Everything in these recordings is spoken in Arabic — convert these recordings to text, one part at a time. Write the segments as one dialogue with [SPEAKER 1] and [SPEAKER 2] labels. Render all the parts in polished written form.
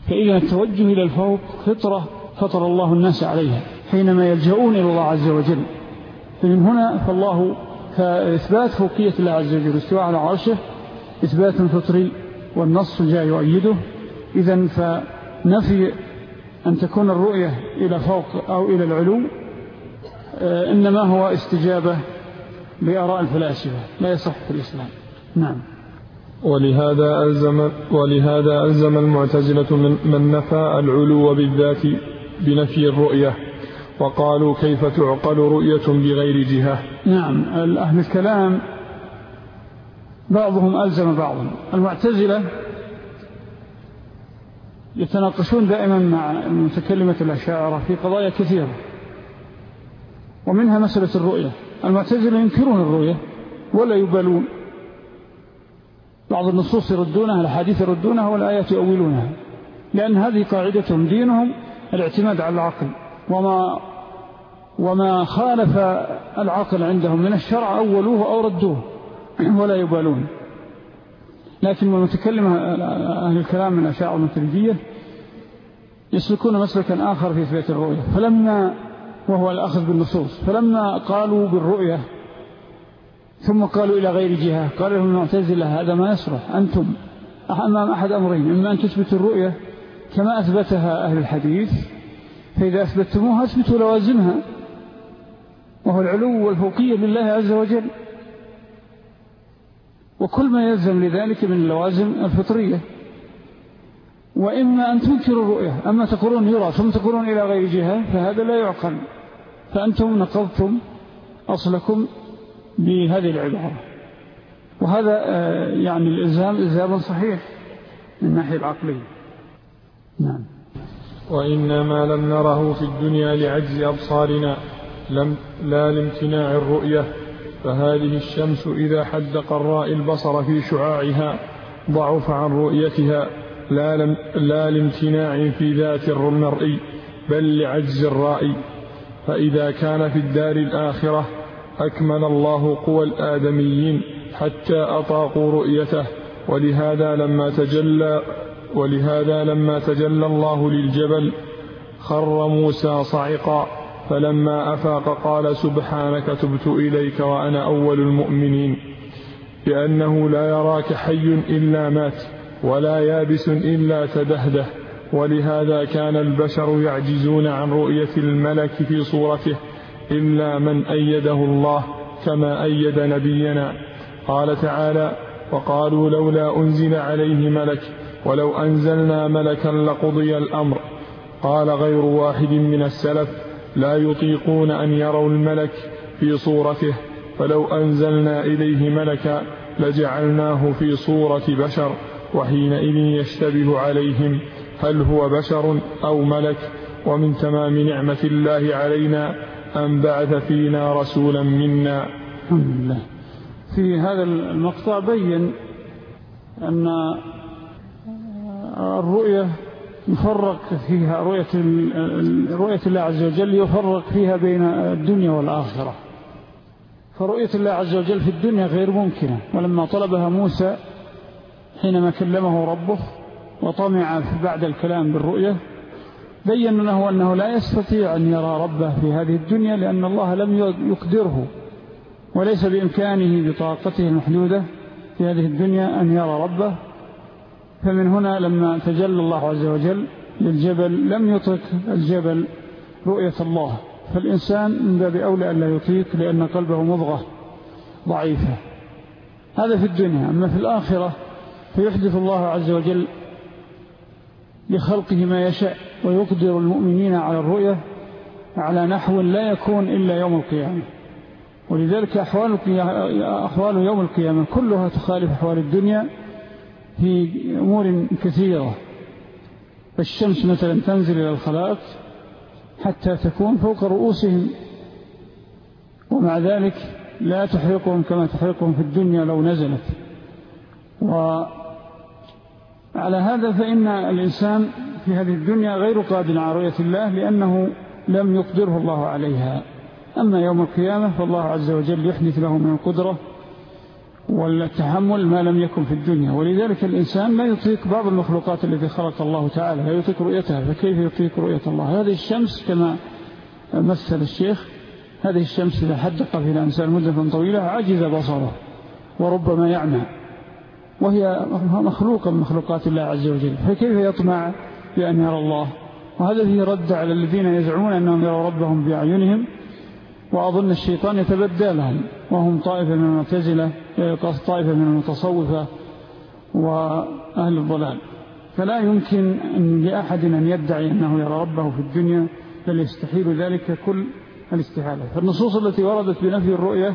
[SPEAKER 1] فإذا التوجه إلى الفوق فطرة فطر الله الناس عليها حينما يلجؤون إلى الله عز وجل. فمن هنا فإثبات فوقية الله عز وجل استواء على عرشه إثبات فطري، والنص جاء يؤيده. إذن فنفي أن تكون الرؤية إلى فوق أو إلى العلو إنما هو استجابة لآراء الفلاسفة، لا يصح في الإسلام. نعم.
[SPEAKER 2] ولهذا ألزم المعتزلة من نفى العلو بالذات بنفي الرؤية، وقالوا كيف تعقل رؤية بغير جهة.
[SPEAKER 1] نعم. أهل الكلام بعضهم ألزم بعضا. المعتزلة يتناقشون دائما مع متكلمة الأشاعرة في قضايا كثيرة، ومنها مسألة الرؤية. المعتزلة ينكرون الرؤية ولا يبالون، بعض النصوص يردونها، الحديث يردونها، والآيات يؤولونها، لأن هذه قاعدتهم، دينهم الاعتماد على العقل، وما خالف العقل عندهم من الشرع أولوه أو ردوه ولا يبالون. لكن المتكلم أهل الكلام من الأشاعرة الماتريدية يسلكون مسلكا آخر في إثبات الرؤية، وهو الأخذ بالنصوص. فلما قالوا بالرؤية ثم قالوا إلى غير جهة، قال لهم المعتزلة هذا ما يصلح، أنتم أمام أحد أمرين: إما أن تثبتوا الرؤية كما أثبتها أهل الحديث، فإذا أثبتموها أثبتوا لوازمها، وهو العلو والفوقية لله عز وجل، وكل ما يلزم لذلك من اللوازم الفطرية. وإما أن تنكروا الرؤية، أما تقولون يرى ثم تقولون إلى غير جهة، فهذا لا يعقل، فأنتم نقضتم أصلكم بهذه العبارة. وهذا يعني الإلزام إلزام صحيح من الناحية العقلية. نعم.
[SPEAKER 2] وإنما لم نره في الدنيا لعجز أبصارنا لا لامتناع الرؤية، فهذه الشمس إذا حدق الرائي البصر في شعاعها ضعف عن رؤيتها، لا لامتناع في ذات المرئي، بل لعجز الرائي. فإذا كان في الدار الآخرة أكمل الله قوى الآدميين حتى أطاقوا رؤيته. ولهذا لما تجلى الله للجبل خر موسى صعقا، فلما أفاق قال سبحانك تبت إليك وأنا أول المؤمنين، لأنه لا يراك حي إلا مات، ولا يابس إلا تدهده. ولهذا كان البشر يعجزون عن رؤية الملك في صورته إلا من أيده الله، كما أيد نبينا. قال تعالى: وقالوا لولا أنزل عليه ملك، ولو أنزلنا ملكا لقضي الأمر. قال غير واحد من السلف: لا يطيقون أن يروا الملك في صورته، فلو أنزلنا إليه ملكا لجعلناه في صورة بشر، وحينئذ يشتبه عليهم هل هو بشر أو ملك. ومن تمام نعمة الله علينا أن بعث فينا رسولا منا.
[SPEAKER 1] الحمد لله. في هذا المقطع بين أن الرؤية يفرق فيها رؤية الله عز وجل يفرق فيها بين الدنيا والآخرة. فرؤية الله عز وجل في الدنيا غير ممكنة، ولما طلبها موسى حينما كلمه ربه وطمع بعد الكلام بالرؤية بين له أنه لا يستطيع أن يرى ربه في هذه الدنيا، لأن الله لم يقدره، وليس بإمكانه بطاقته المحدودة في هذه الدنيا أن يرى ربه. فمن هنا لما تجلى الله عز وجل للجبل لم يطق الجبل رؤية الله، فالإنسان من باب أولى أن لا يطيق، لأن قلبه مضغة ضعيفة. هذا في الدنيا. أما في الآخرة فيحدث الله عز وجل لخلقه ما يشاء، ويقدر المؤمنين على الرؤية على نحو لا يكون إلا يوم القيامة. ولذلك أحوال يوم القيامة كلها تخالف أحوال الدنيا في أمور كثيرة. فالشمس مثلا تنزل إلى الخلائق حتى تكون فوق رؤوسهم، ومع ذلك لا تحرقهم كما تحرقهم في الدنيا لو نزلت. وعلى هذا فإن الإنسان في هذه الدنيا غير قادر على رؤية الله، لأنه لم يقدره الله عليها. أما يوم القيامة فالله عز وجل يحدث له من القدرة والتحمل ما لم يكن في الدنيا. ولذلك الإنسان لا يطيق بعض المخلوقات التي خلق الله تعالى، لا يطيق رؤيتها، فكيف يطيق رؤية الله؟ هذه الشمس كما مثل الشيخ، هذه الشمس إذا حدق فيها الإنسان مدة طويلة عجز بصره وربما يعمى، وهي مخلوقة من مخلوقات الله عز وجل، فكيف يطمع بأن يرى الله؟ وهذا الذي رد على الذين يزعمون أنهم يروا ربهم بأعينهم، وأظن الشيطان يتبدى لهم، وهم طائفة من المعتزلة، طائفة من المتصوفة وأهل الضلال. فلا يمكن لأحد أن يدعي أنه يرى ربه في الدنيا، بل يستحيل ذلك كل الاستحالة. فالنصوص التي وردت بنفي الرؤية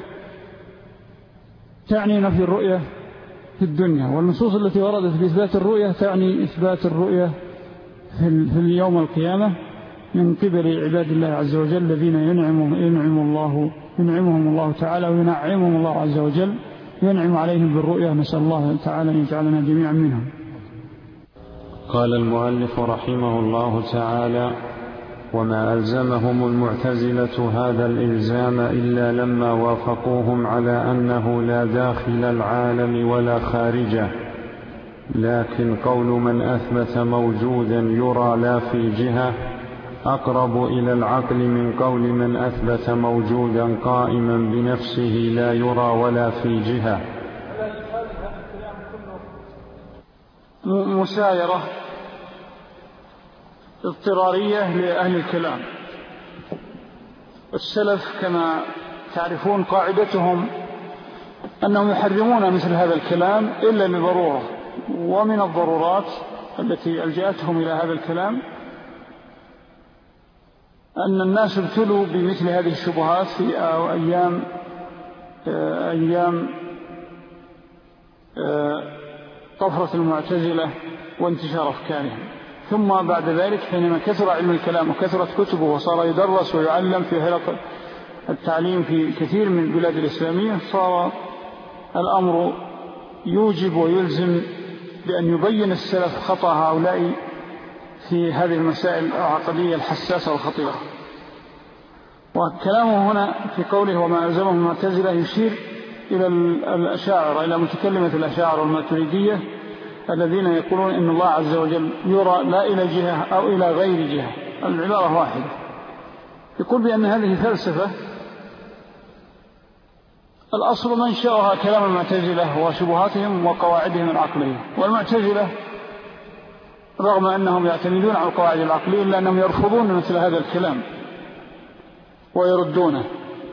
[SPEAKER 1] تعني نفي الرؤية في الدنيا، والنصوص التي وردت بإثبات الرؤية تعني إثبات الرؤية في اليوم القيامة من قبل عباد الله عز وجل الذين ينعمهم الله تعالى وينعمهم الله عز وجل، ينعم عليهم بالرؤية. نسأل الله تعالى أن يجعلنا جميعا منهم.
[SPEAKER 3] قال المؤلف رحمه الله تعالى: وما ألزمهم المعتزلة هذا الإلزام إلا لما وافقوهم على أنه لا داخل العالم ولا خارجه، لكن قول من أثبت موجودا يرى لا في جهة أقرب إلى العقل من قول من أثبت موجودا قائما بنفسه لا يرى ولا في جهة.
[SPEAKER 1] مسايرة اضطرارية لأهل الكلام. السلف كما تعرفون قاعدتهم أنهم يحرمون مثل هذا الكلام إلا لضرورة، ومن الضرورات التي ألجأتهم إلى هذا الكلام أن الناس ابتلوا بمثل هذه الشبهات في أيام طفرة المعتزلة وانتشار أفكارهم. ثم بعد ذلك حينما كثر علم الكلام وكثرت كتبه وصار يدرس ويعلم في حلقة التعليم في كثير من البلاد الإسلامية، صار الأمر يوجب ويلزم بأن يبين السلف خطأ هؤلاء في هذه المسائل العقدية الحساسة والخطيرة. وكلامه هنا في قوله وما ألزمه المعتزلة يشير إلى الأشاعرة، إلى متكلمة الأشاعرة والماتريدية الذين يقولون إن الله عز وجل يرى لا إلى جهة أو إلى غير جهة، العبارة واحدة. يقول بأن هذه فلسفة الأصل منشأها كلام المعتزلة وشبهاتهم وقواعدهم العقلية. والمعتزلة رغم أنهم يعتمدون على القواعد العقلية إلا أنهم يرفضون مثل هذا الكلام ويردونه.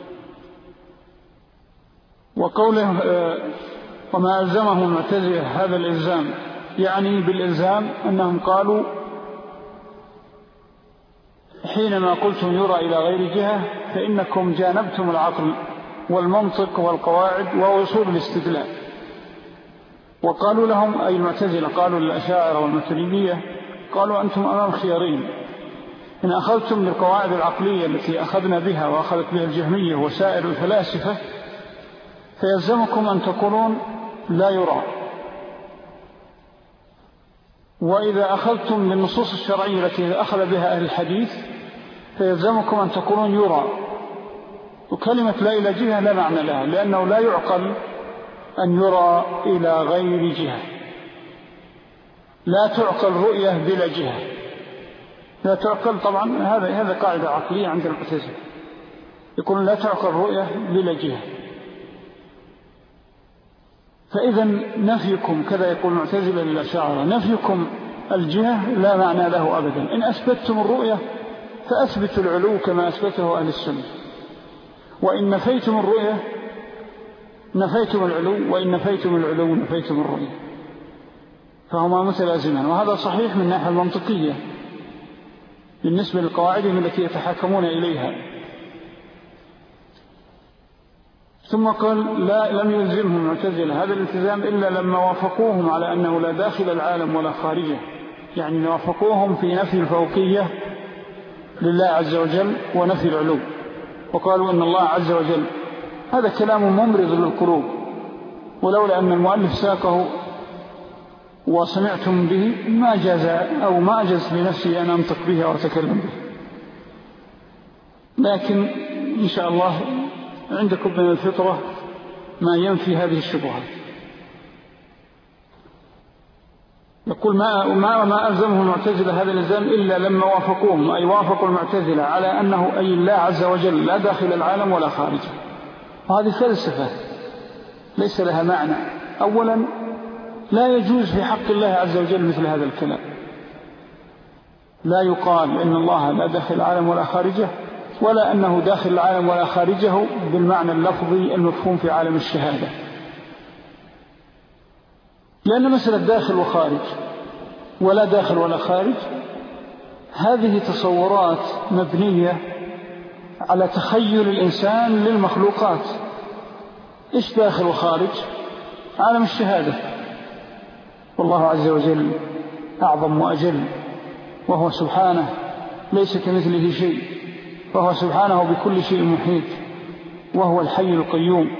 [SPEAKER 1] وقوله وما ألزمهم المعتزلة هذا الإلزام يعني بالإلزام أنهم قالوا حينما قلتم يرى إلى غير جهة فإنكم جانبتم العقل والمنطق والقواعد ووصول الاستدلال. وقالوا لهم أي المعتزلة قالوا للأشاعرة والماتريدية قالوا أنتم أمام خيارين: إن أخذتم بالقواعد العقلية التي أخذنا بها وأخذت بها الجهمية وسائر الفلاسفة فيلزمكم أن تقولون لا يرى، وإذا أخذتم بالنصوص الشرعية التي أخذ بها أهل الحديث فيلزمكم أن تقولون يرى. وكلمة لا إلى جهة لا معنى لها، لأنه لا يعقل أن يرى إلى غير جهة، لا تعقل رؤية بلا جهة، لا تعقل. طبعا هذا قاعدة عقلية عند المعتزلة، يقولون لا تعقل رؤية بلا جهة. فإذا نفيكم كذا يقول المعتزلة للأشاعرة نفيكم الجهة لا معنى له أبدا. إن أثبتتم الرؤية فأثبتوا العلو كما أثبته أهل السنة، وإن نفيتم الرؤية نفيتم العلو، وإن نفيتم العلو نفيتم الرؤية، فهما متلازمان. وهذا صحيح من الناحية المنطقية بالنسبة للقواعدهم التي يتحاكمون إليها. ثم قال لا لم يلزمهم المعتزلة هذا الالتزام إلا لما وافقوهم على أنه لا داخل العالم ولا خارجه، يعني وافقوهم في نفي الفوقية لله عز وجل ونفي العلو، وقالوا إن الله عز وجل. هذا كلام ممرض للقلوب، ولولا أن المؤلف ساقه وسمعتم به ما جاز أو ما أجز لنفسي أن أنطق به أو أتكلم به. لكن إن شاء الله عندكم من الفطرة ما ينفي هذه الشبهات. يقول ما ألزمه المعتزلة هذا الإلزام إلا لما وافقوهم، أي وافقوا المعتزلة على أنه أي الله عز وجل لا داخل العالم ولا خارجه. وهذه فلسفة ليس لها معنى. أولا لا يجوز في حق الله عز وجل مثل هذا الكلام، لا يقال إن الله لا داخل العالم ولا خارجه، ولا أنه داخل العالم ولا خارجه بالمعنى اللفظي المفهوم في عالم الشهادة، لأن مسألة داخل وخارج ولا داخل ولا خارج هذه تصورات مبنية على تخيل الإنسان للمخلوقات. إيش داخل وخارج؟ عالم الشهادة، والله عز وجل أعظم وأجل، وهو سبحانه ليس كمثله شيء، وهو سبحانه بكل شيء محيط، وهو الحي القيوم.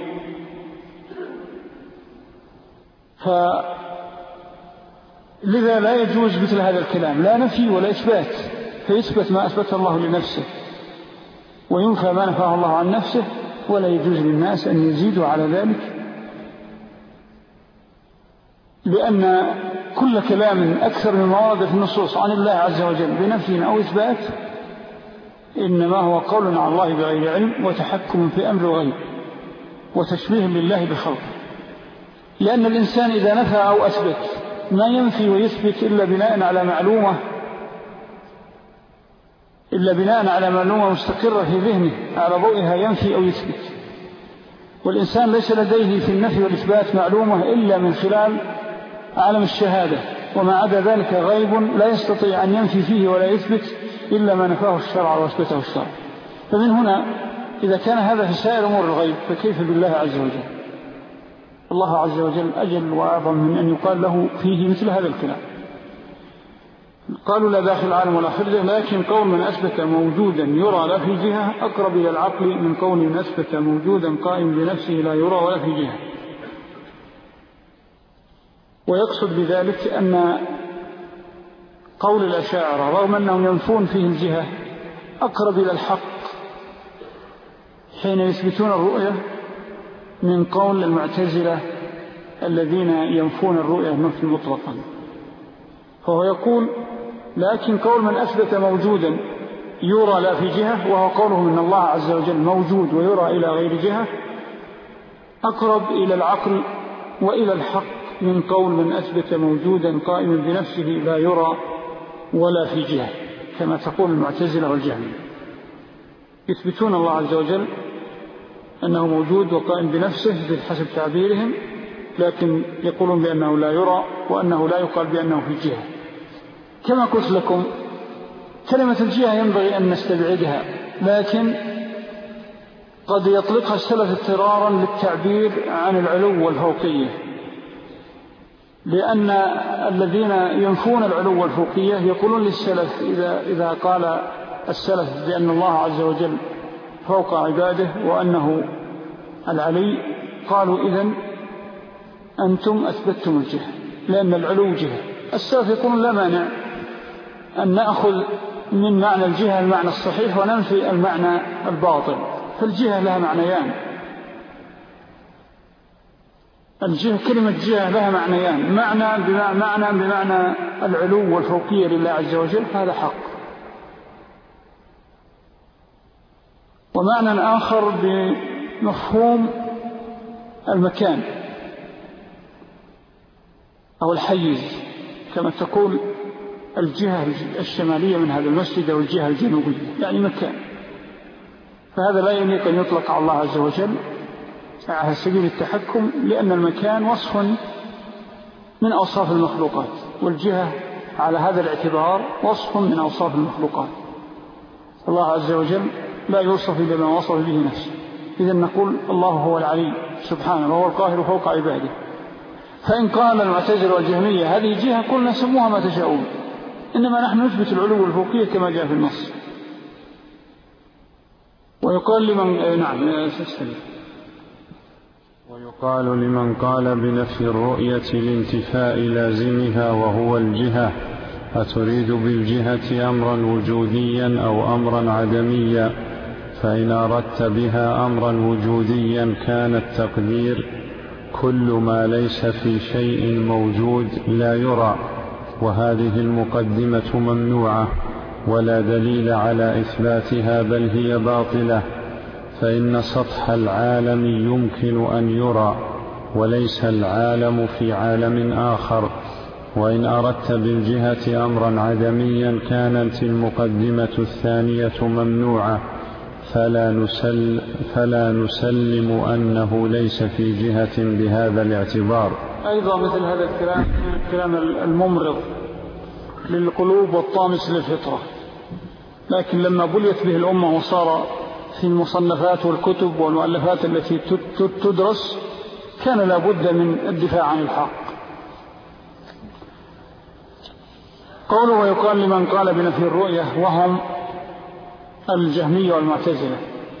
[SPEAKER 1] لذا لا يجوز مثل هذا الكلام، لا نفي ولا إثبات، فيثبت ما أثبت الله لنفسه وينفى ما نفاه الله عن نفسه، ولا يجوز للناس أن يزيدوا على ذلك، لأن كل كلام أكثر من ورد في النصوص عن الله عز وجل بنفي أو إثبات إنما هو قول على الله بغير علم وتحكم في أمر الغيب وتشبيه لله بخلقه. لأن الإنسان إذا نفى أو أثبت ما ينفي ويثبت إلا بناء على معلومة مستقرة في ذهنه على ضوئها ينفي أو يثبت. والإنسان ليس لديه في النفي والإثبات معلومة إلا من خلال عالم الشهادة، وما عدا ذلك غيب لا يستطيع أن ينفي فيه ولا يثبت إلا ما نفاه الشرع وأثبته الشرع. فمن هنا إذا كان هذا في سائر أمور الغيب فكيف بالله عز وجل؟ الله عز وجل أجل وأعظم من أن يقال له فيه مثل هذا الكلام. قالوا لا داخل العالم ولا خارجه، لكن قول من أثبت موجودا يرى لا في جهة أقرب إلى العقل من قول من أثبت موجودا قائم بنفسه لا يرى ولا في جهة. ويقصد بذلك أن قول الأشاعرة رغم أنهم ينفون فيه الجهة أقرب إلى الحق حين يثبتون الرؤية من قول المعتزلة الذين ينفون الرؤية نفي مطلقا. فهو يقول لكن قول من أثبت موجودا يرى لا في جهة، وهو قوله من الله عز وجل موجود ويرى إلى غير جهة، أقرب إلى العقل وإلى الحق من قول من أثبت موجودا قائما بنفسه لا يرى ولا في جهة، كما تقول المعتزلة والجهمية. يثبتون الله عز وجل أنه موجود وقائم بنفسه بحسب تعبيرهم، لكن يقولون بأنه لا يرى وأنه لا يقال بأنه في جهة. كما قلت لكم كلمة الجهة ينبغي أن نستبعدها، لكن قد يطلقها السلف اضطرارا للتعبير عن العلو والفوقية، لأن الذين ينفون العلو والفوقية يقولون للسلف إذا قال السلف بأن الله عز وجل فوق عباده وأنه العلي، قالوا إذن أنتم أثبتتم الجهة لأن العلو جهة. السلف يقولون لا مانع أن نأخذ من معنى الجهة المعنى الصحيح وننفي المعنى الباطل، فالجهة لها معنيان. الجهة كلمة جهة لها معنيان، معنى بمعنى العلو والفوقية لله عز وجل، هذا حق، ومعنى آخر بمفهوم المكان أو الحيز، كما تقول الجهة الشمالية من هذا المسجد أو الجهة الجنوبية، يعني مكان. فهذا لا يليق أن يطلق على الله عز وجل على سبيل التحكم، لأن المكان وصف من أوصاف المخلوقات، والجهة على هذا الاعتبار وصف من أوصاف المخلوقات. الله عز وجل لا يوصف إلا ما وصف به نفسه. إذن نقول الله هو العلي سبحانه وهو القاهر فوق عباده. فإن قال المعتزلة والجهمية هذه جهة قلنا سموها ما تشاءون، إنما نحن نثبت العلو والفوقية كما جاء في النص. ويقال
[SPEAKER 3] لمن قال بنفي الرؤية لانتفاء لازمها وهو الجهة، أتريد بالجهة أمرا وجوديا أو أمرا عدميا؟ فإن أردت بها أمرا وجوديا كان التقدير كل ما ليس في شيء موجود لا يرى، وهذه المقدمة ممنوعة ولا دليل على إثباتها بل هي باطلة، فإن سطح العالم يمكن أن يرى وليس العالم في عالم آخر. وإن أردت بالجهة أمرا عدميا كانت المقدمة الثانية ممنوعة، فلا نسلم أنه ليس في جهة بهذا الاعتبار.
[SPEAKER 1] أيضا مثل هذا الكلام الممرض للقلوب والطامس للفطرة، لكن لما بليت به الأمة وصار في المصنفات والكتب والمؤلفات التي تدرس كان لا بد من الدفاع عن الحق. قوله ويقال لمن قال بنفي الرؤية وهم الجهمية والمعتزلة،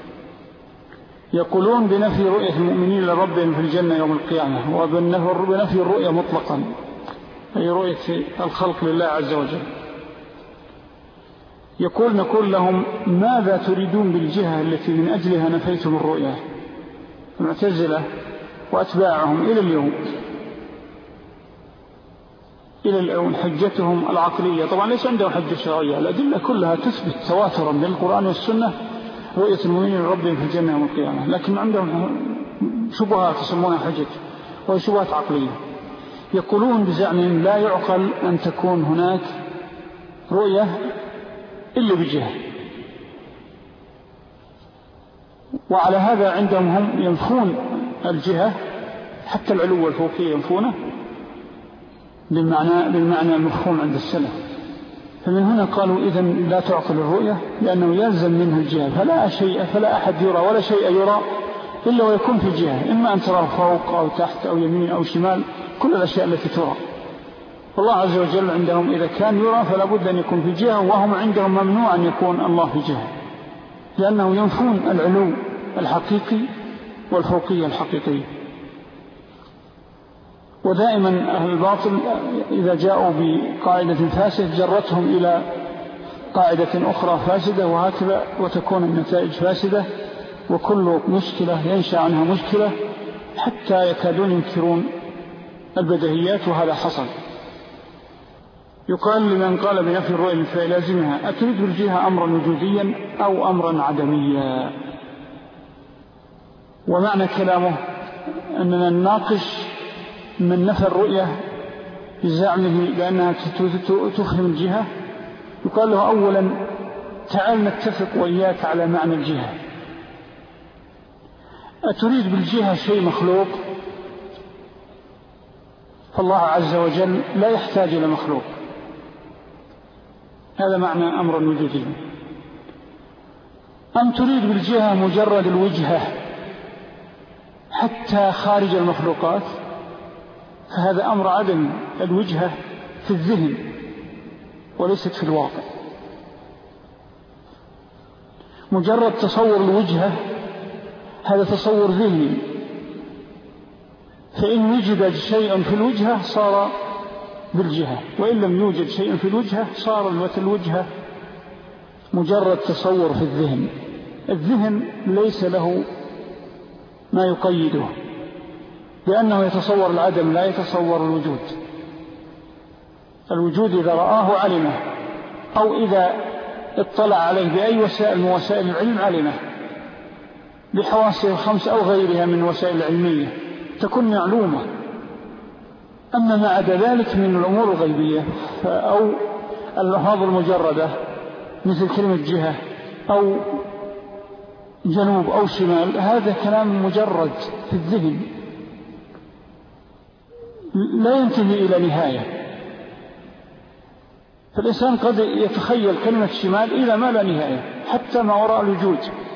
[SPEAKER 1] يقولون بنفي رؤية المؤمنين لربهم في الجنة يوم القيامة، وبنفي الرؤية مطلقا أي رؤية الخلق لله عز وجل. نقول لهم ماذا تريدون بالجهة التي من أجلها نفيتم الرؤية؟ المعتزلة وأتباعهم إلى اليوم حجتهم العقلية، طبعا ليس عندهم حجة شرعية، الأدلة كلها تثبت تواترا من القرآن والسنة رؤية المؤمنين لربهم في الجنة يوم القيامة، لكن عندهم شبهات يسمونها حجج وهي شبهات عقلية. يقولون بزعمهم لا يعقل أن تكون هناك رؤية إلا بجهة، وعلى هذا عندهم هم ينفون الجهة حتى العلو والفوقية ينفونه بالمعنى المفهوم عند السلف. فمن هنا قالوا إذن لا تعقل الرؤية لأنه يلزم منه الجهة، فلا أحد يرى ولا شيء يرى إلا ويكون في جهة، إما أن ترى فوق أو تحت أو يمين أو شمال، كل الأشياء التي ترى. والله عز وجل عندهم إذا كان يرى فلا بد أن يكون في جهة، وهم عندهم ممنوع أن يكون الله في جهة، لأنه ينفون العلو الحقيقي والفوقية الحقيقية. ودائما أهل الباطل إذا جاءوا بقاعدة فاسدة جرتهم إلى قاعدة أخرى فاسدة، وهكذا وتكون النتائج فاسدة، وكل مشكلة ينشأ عنها مشكلة حتى يكادون ينكرون البديهيات، وهذا حصل. يقال لمن قال بنفي الرؤية فيلازمها أتريد بالجهة أمرا وجوديا أو أمرا عدميا؟ ومعنى كلامه أننا نناقش من نفى الرؤية بزعمه لأنها تفهم الجهة. يقال له أولا تعال نتفق وإياك على معنى الجهة. أتريد بالجهة شيء مخلوق؟ فالله عز وجل لا يحتاج إلى مخلوق، هذا معنى أمر وجودي. أم تريد بالجهة مجرد الوجهة حتى خارج المخلوقات؟ فهذا أمر عدم الوجهة في الذهن وليست في الواقع. مجرد تصور الوجهة هذا تصور ذهني، فإن وجد شيء في الوجهة صار بالجهة، وإن لم يوجد شيء في الوجهة صار الوجهة مجرد تصور في الذهن. الذهن ليس له ما يقيده، لأنه يتصور العدم لا يتصور الوجود. الوجود إذا رآه علمه، أو إذا اطلع عليه بأي وسائل من وسائل العلم علمه، بحواسه الخمس أو غيرها من وسائل العلمية تكون معلومة. أما ما عدا ذلك من الأمور الغيبية أو اللفظ المجردة مثل كلمة جهة أو جنوب أو شمال، هذا كلام مجرد في الذهن لا ينتهي إلى نهاية. فالإنسان قد يتخيل كلمة شمال إلى ما لا نهاية حتى ما وراء الوجود.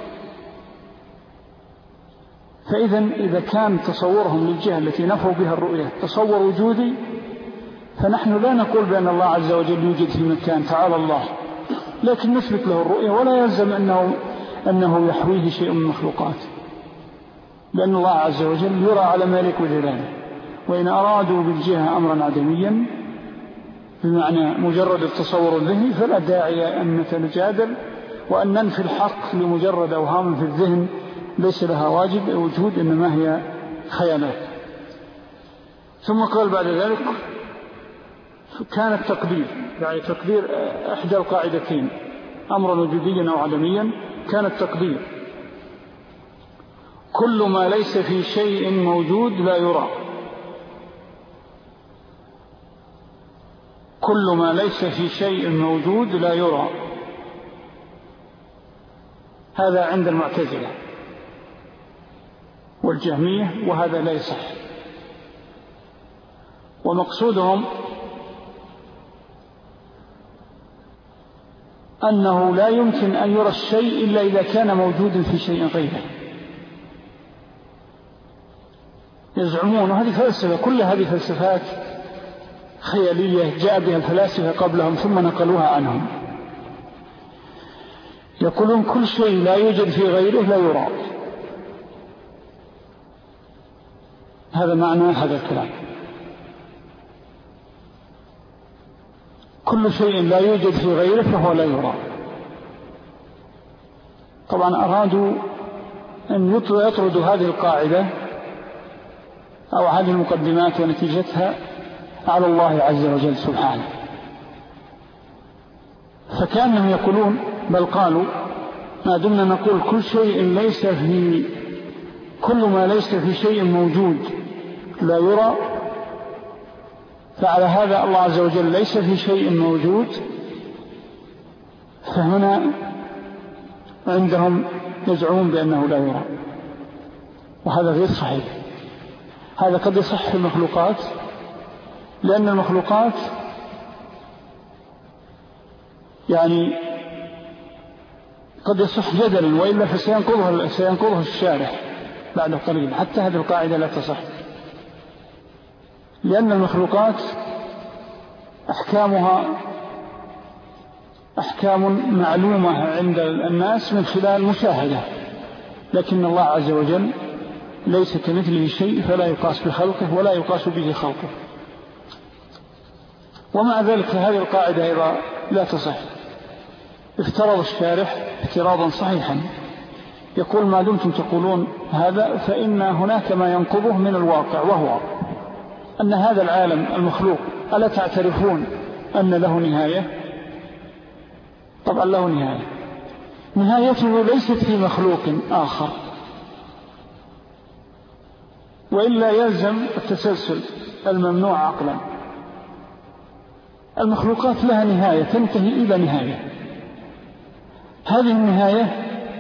[SPEAKER 1] إذا كان تصورهم للجهة التي نفوا بها الرؤية تصور وجودي، فنحن لا نقول بأن الله عز وجل يوجد في مكان تعالى الله، لكن نثبت له الرؤية ولا يلزم أنه يحويه شيء من المخلوقات، لأن الله عز وجل يرى على مالك وجلاله. وإن أرادوا بالجهة أمرا عدميا بمعنى مجرد التصور الذهني فلا داعي أن نتجادل وأن ننفي الحق لمجرد أوهام في الذهن ليس لها واجب وجود، إنما هي خيالات. ثم قال بعد ذلك كان التقدير، يعني تقدير إحدى القاعدتين أمرا وجوديا أو عدميا، كان التقدير كل ما ليس في شيء موجود لا يرى، كل ما ليس في شيء موجود لا يرى. هذا عند المعتزلة والجهمية، وهذا لا يصح. ومقصودهم أنه لا يمكن أن يرى الشيء إلا إذا كان موجودا في شيء غيره. يزعمون، وهذه فلسفة، كل هذه فلسفات خيالية جاء بها الفلاسفة قبلهم ثم نقلوها عنهم. يقولون كل شيء لا يوجد في غيره لا يرى. هذا معنى هذا الكلام. كل شيء لا يوجد في غيره فهو لا يرى. طبعا أرادوا أن يطردوا هذه القاعدة أو هذه المقدمات ونتيجتها على الله عز وجل سبحانه. فكانهم يقولون، بل قالوا ما دمنا نقول كل شيء ليس في، كل ما ليس في شيء موجود لا يرى، فعلى هذا الله عز وجل ليس في شيء موجود. فهنا عندهم يزعمون بأنه لا يرى، وهذا غير صحيح. هذا قد يصح في المخلوقات، لأن المخلوقات يعني قد يصح جدلا، وإلا فسينقضها الشارح بعد قليل. حتى هذه القاعدة لا تصح، لأن المخلوقات أحكامها أحكام معلومة عند الناس من خلال مشاهدة، لكن الله عز وجل ليس كمثله شيء، فلا يقاس بخلقه ولا يقاس به خلقه. ومع ذلك هذه القاعدة أيضا لا تصح. افترض الشارح افتراضا صحيحا، يقول ما دمتم تقولون هذا فإن هناك ما ينقضه من الواقع، وهو أن هذا العالم المخلوق ألا تعترفون أن له نهاية؟ طبعا له نهاية، نهايته ليست في مخلوق آخر، وإلا يلزم التسلسل الممنوع عقلا. المخلوقات لها نهاية تنتهي إلى نهاية، هذه النهاية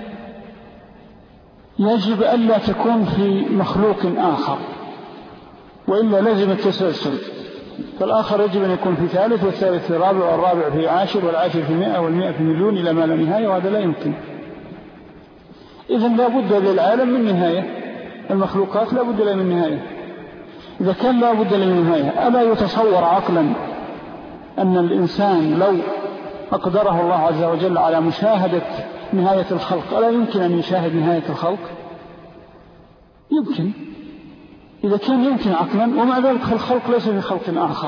[SPEAKER 1] يجب ألا تكون في مخلوق آخر، وإلا لازم التسلسل، فالآخر يجب أن يكون في ثالث، والثالث في رابع، والرابع في عاشر، والعاشر في 100، والمئة في مليون، إلى ما لا نهاية، وهذا لا يمكن. إذن لا بد للعالم من نهاية، المخلوقات لا بد لها من نهاية. إذا كان لا بد لها من نهاية، ألا يتصور عقلا أن الإنسان لو أقدره الله عز وجل على مشاهدة نهاية الخلق ألا يمكن أن يشاهد نهاية الخلق؟ يمكن، إذا كان يمكن عقلا. ومع ذلك الخلق ليس في خلق آخر،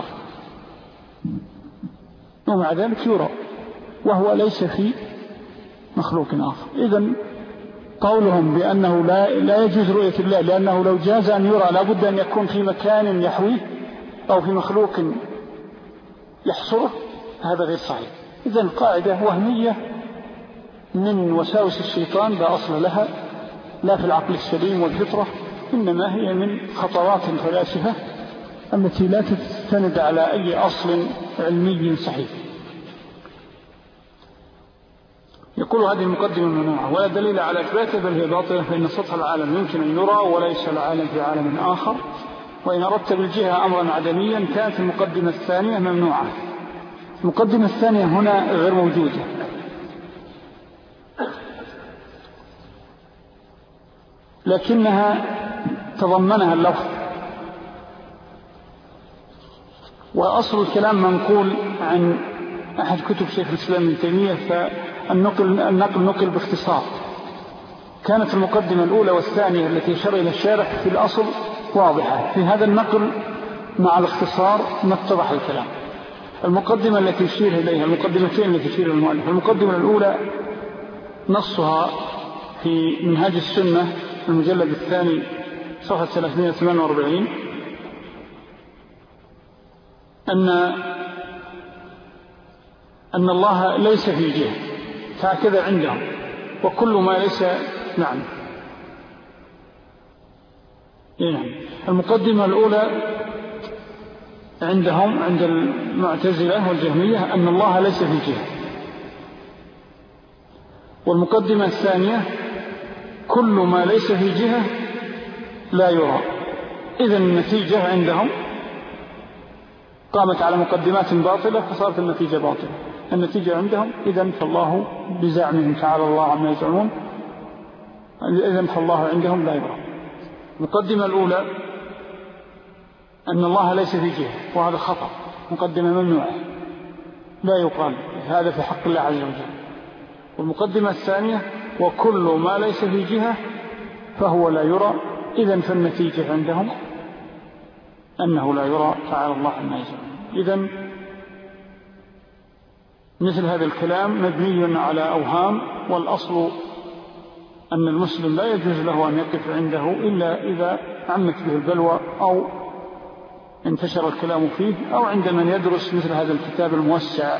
[SPEAKER 1] ومع ذلك يرى وهو ليس في مخلوق آخر. إذن قولهم بأنه لا يجوز رؤية الله، لأنه لو جاز أن يرى لابد أن يكون في مكان يحويه أو في مخلوق يحصره، هذا غير صحيح. إذن قاعدة وهمية من وساوس الشيطان لا أصل لها، لا في العقل السليم والفطرة، إنما هي من خطوات الفلاسفة التي لا تستند على أي أصل علمي صحيح. يقول هذه المقدمة ممنوعة ولا دليل على إثباته، بل هي باطلة، فإن سطح العالم يمكن أن يرى وليس العالم في عالم آخر. وإن أردت بالجهة أمرا عدميا كانت المقدمة الثانية ممنوعة. المقدمة الثانية هنا غير موجودة، لكنها تضمنها اللفظ، وأصل الكلام منقول عن أحد كتب شيخ الإسلام ابن تيمية، فالنقل نقل باختصار. كانت المقدمة الأولى والثانية التي أشار إلى الشارح في الأصل واضحة، في هذا النقل مع الاختصار ما اتضح الكلام. المقدمة التي يشير إليها، المقدمتين التي تشير المؤلف، المقدمة الأولى نصها في منهاج السنة المجلد الثاني صفحة 348 أن الله ليس في جهة، فهكذا عندهم. وكل ما ليس نعم. المقدمة الأولى عندهم عند المعتزلة والجهمية أن الله ليس في جهة. والمقدمة الثانية كل ما ليس في جهة لا يرى. إذن النتيجة عندهم قامت على مقدمات باطلة فصارت النتيجة باطلة. النتيجة عندهم إذن فالله بزعمهم تعالى الله عما يزعمون، إذن فالله عندهم لا يرى. المقدمة الأولى أن الله ليس في جهة، وهذا خطأ، مقدمة ممنوعة لا يقال هذا في حق الله عز وجل. والمقدمة الثانية وكل ما ليس في جهة فهو لا يرى، إذن فالنتيجة عندهم أنه لا يرى تعالى الله عما يزعمون. إذن مثل هذا الكلام مبني على أوهام، والأصل أن المسلم لا يجوز له أن يقف عنده إلا إذا عمت به البلوى أو انتشر الكلام فيه، أو عند من يدرس مثل هذا الكتاب الموسع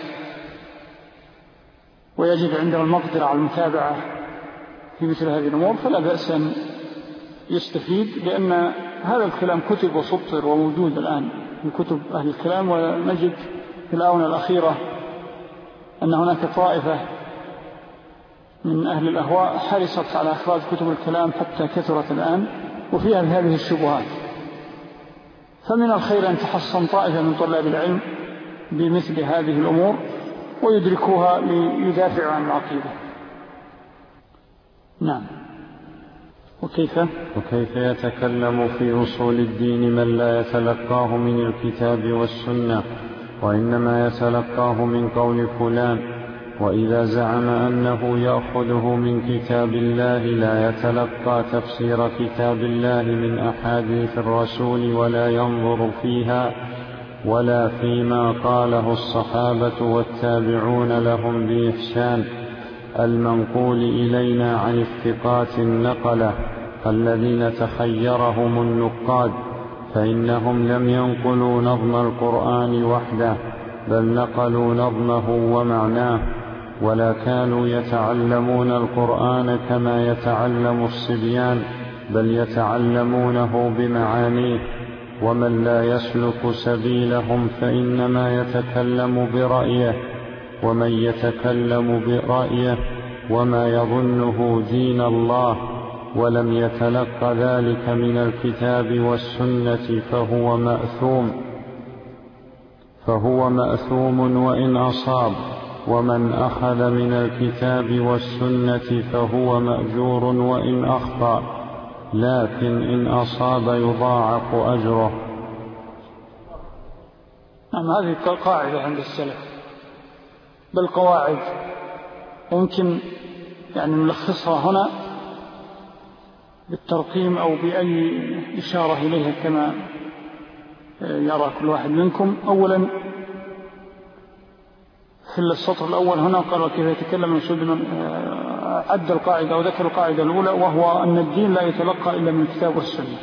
[SPEAKER 1] ويجد عنده المقدرة على المتابعة في مثل هذه الأمور، فلا بأس أن يستفيد، لأن هذا الكلام كتب وسطر وموجود الآن من كتب أهل الكلام. ونجد في الآونة الأخيرة أن هناك طائفة من أهل الأهواء حرصت على إخراج كتب الكلام حتى كثرت الآن وفيها هذه الشبهات. فمن الخير أن تحصن طائفة من طلاب العلم بمثل هذه الأمور ويدركوها ليدافعوا عن العقيدة. نعم.
[SPEAKER 3] وكيف يتكلم في أصول الدين من لا يتلقاه من الكتاب والسنة، وإنما يتلقاه من قول فلان؟ وإذا زعم أنه يأخذه من كتاب الله لا يتلقى تفسير كتاب الله من أحاديث الرسول ولا ينظر فيها ولا فيما قاله الصحابة والتابعون لهم بإحسان المنقول إلينا عن الثقات النقلة الذين تخيرهم النقاد، فإنهم لم ينقلوا نظم القرآن وحده بل نقلوا نظمه ومعناه، ولا كانوا يتعلمون القرآن كما يتعلم الصبيان بل يتعلمونه بمعانيه. ومن لا يسلك سبيلهم فإنما يتكلم برأيه، ومن يتكلم برأيه وما يظنه دين الله ولم يتلق ذلك من الكتاب والسنة فهو مأثوم وإن أصاب، ومن أخذ من الكتاب والسنة فهو مأجور وإن أخطأ، لكن إن أصاب يضاعف أجره.
[SPEAKER 1] هذه قاعدة عند السلف، بل قواعد ممكن يعني نلخصها هنا بالترقيم أو بأي إشارة إليها كما يرى كل واحد منكم. أولا في السطر الأول هنا قال كيف يتكلم المسعود من عد القاعدة أو ذكر القاعدة الأولى، وهو أن الدين لا يتلقى إلا من الكتاب والسنة،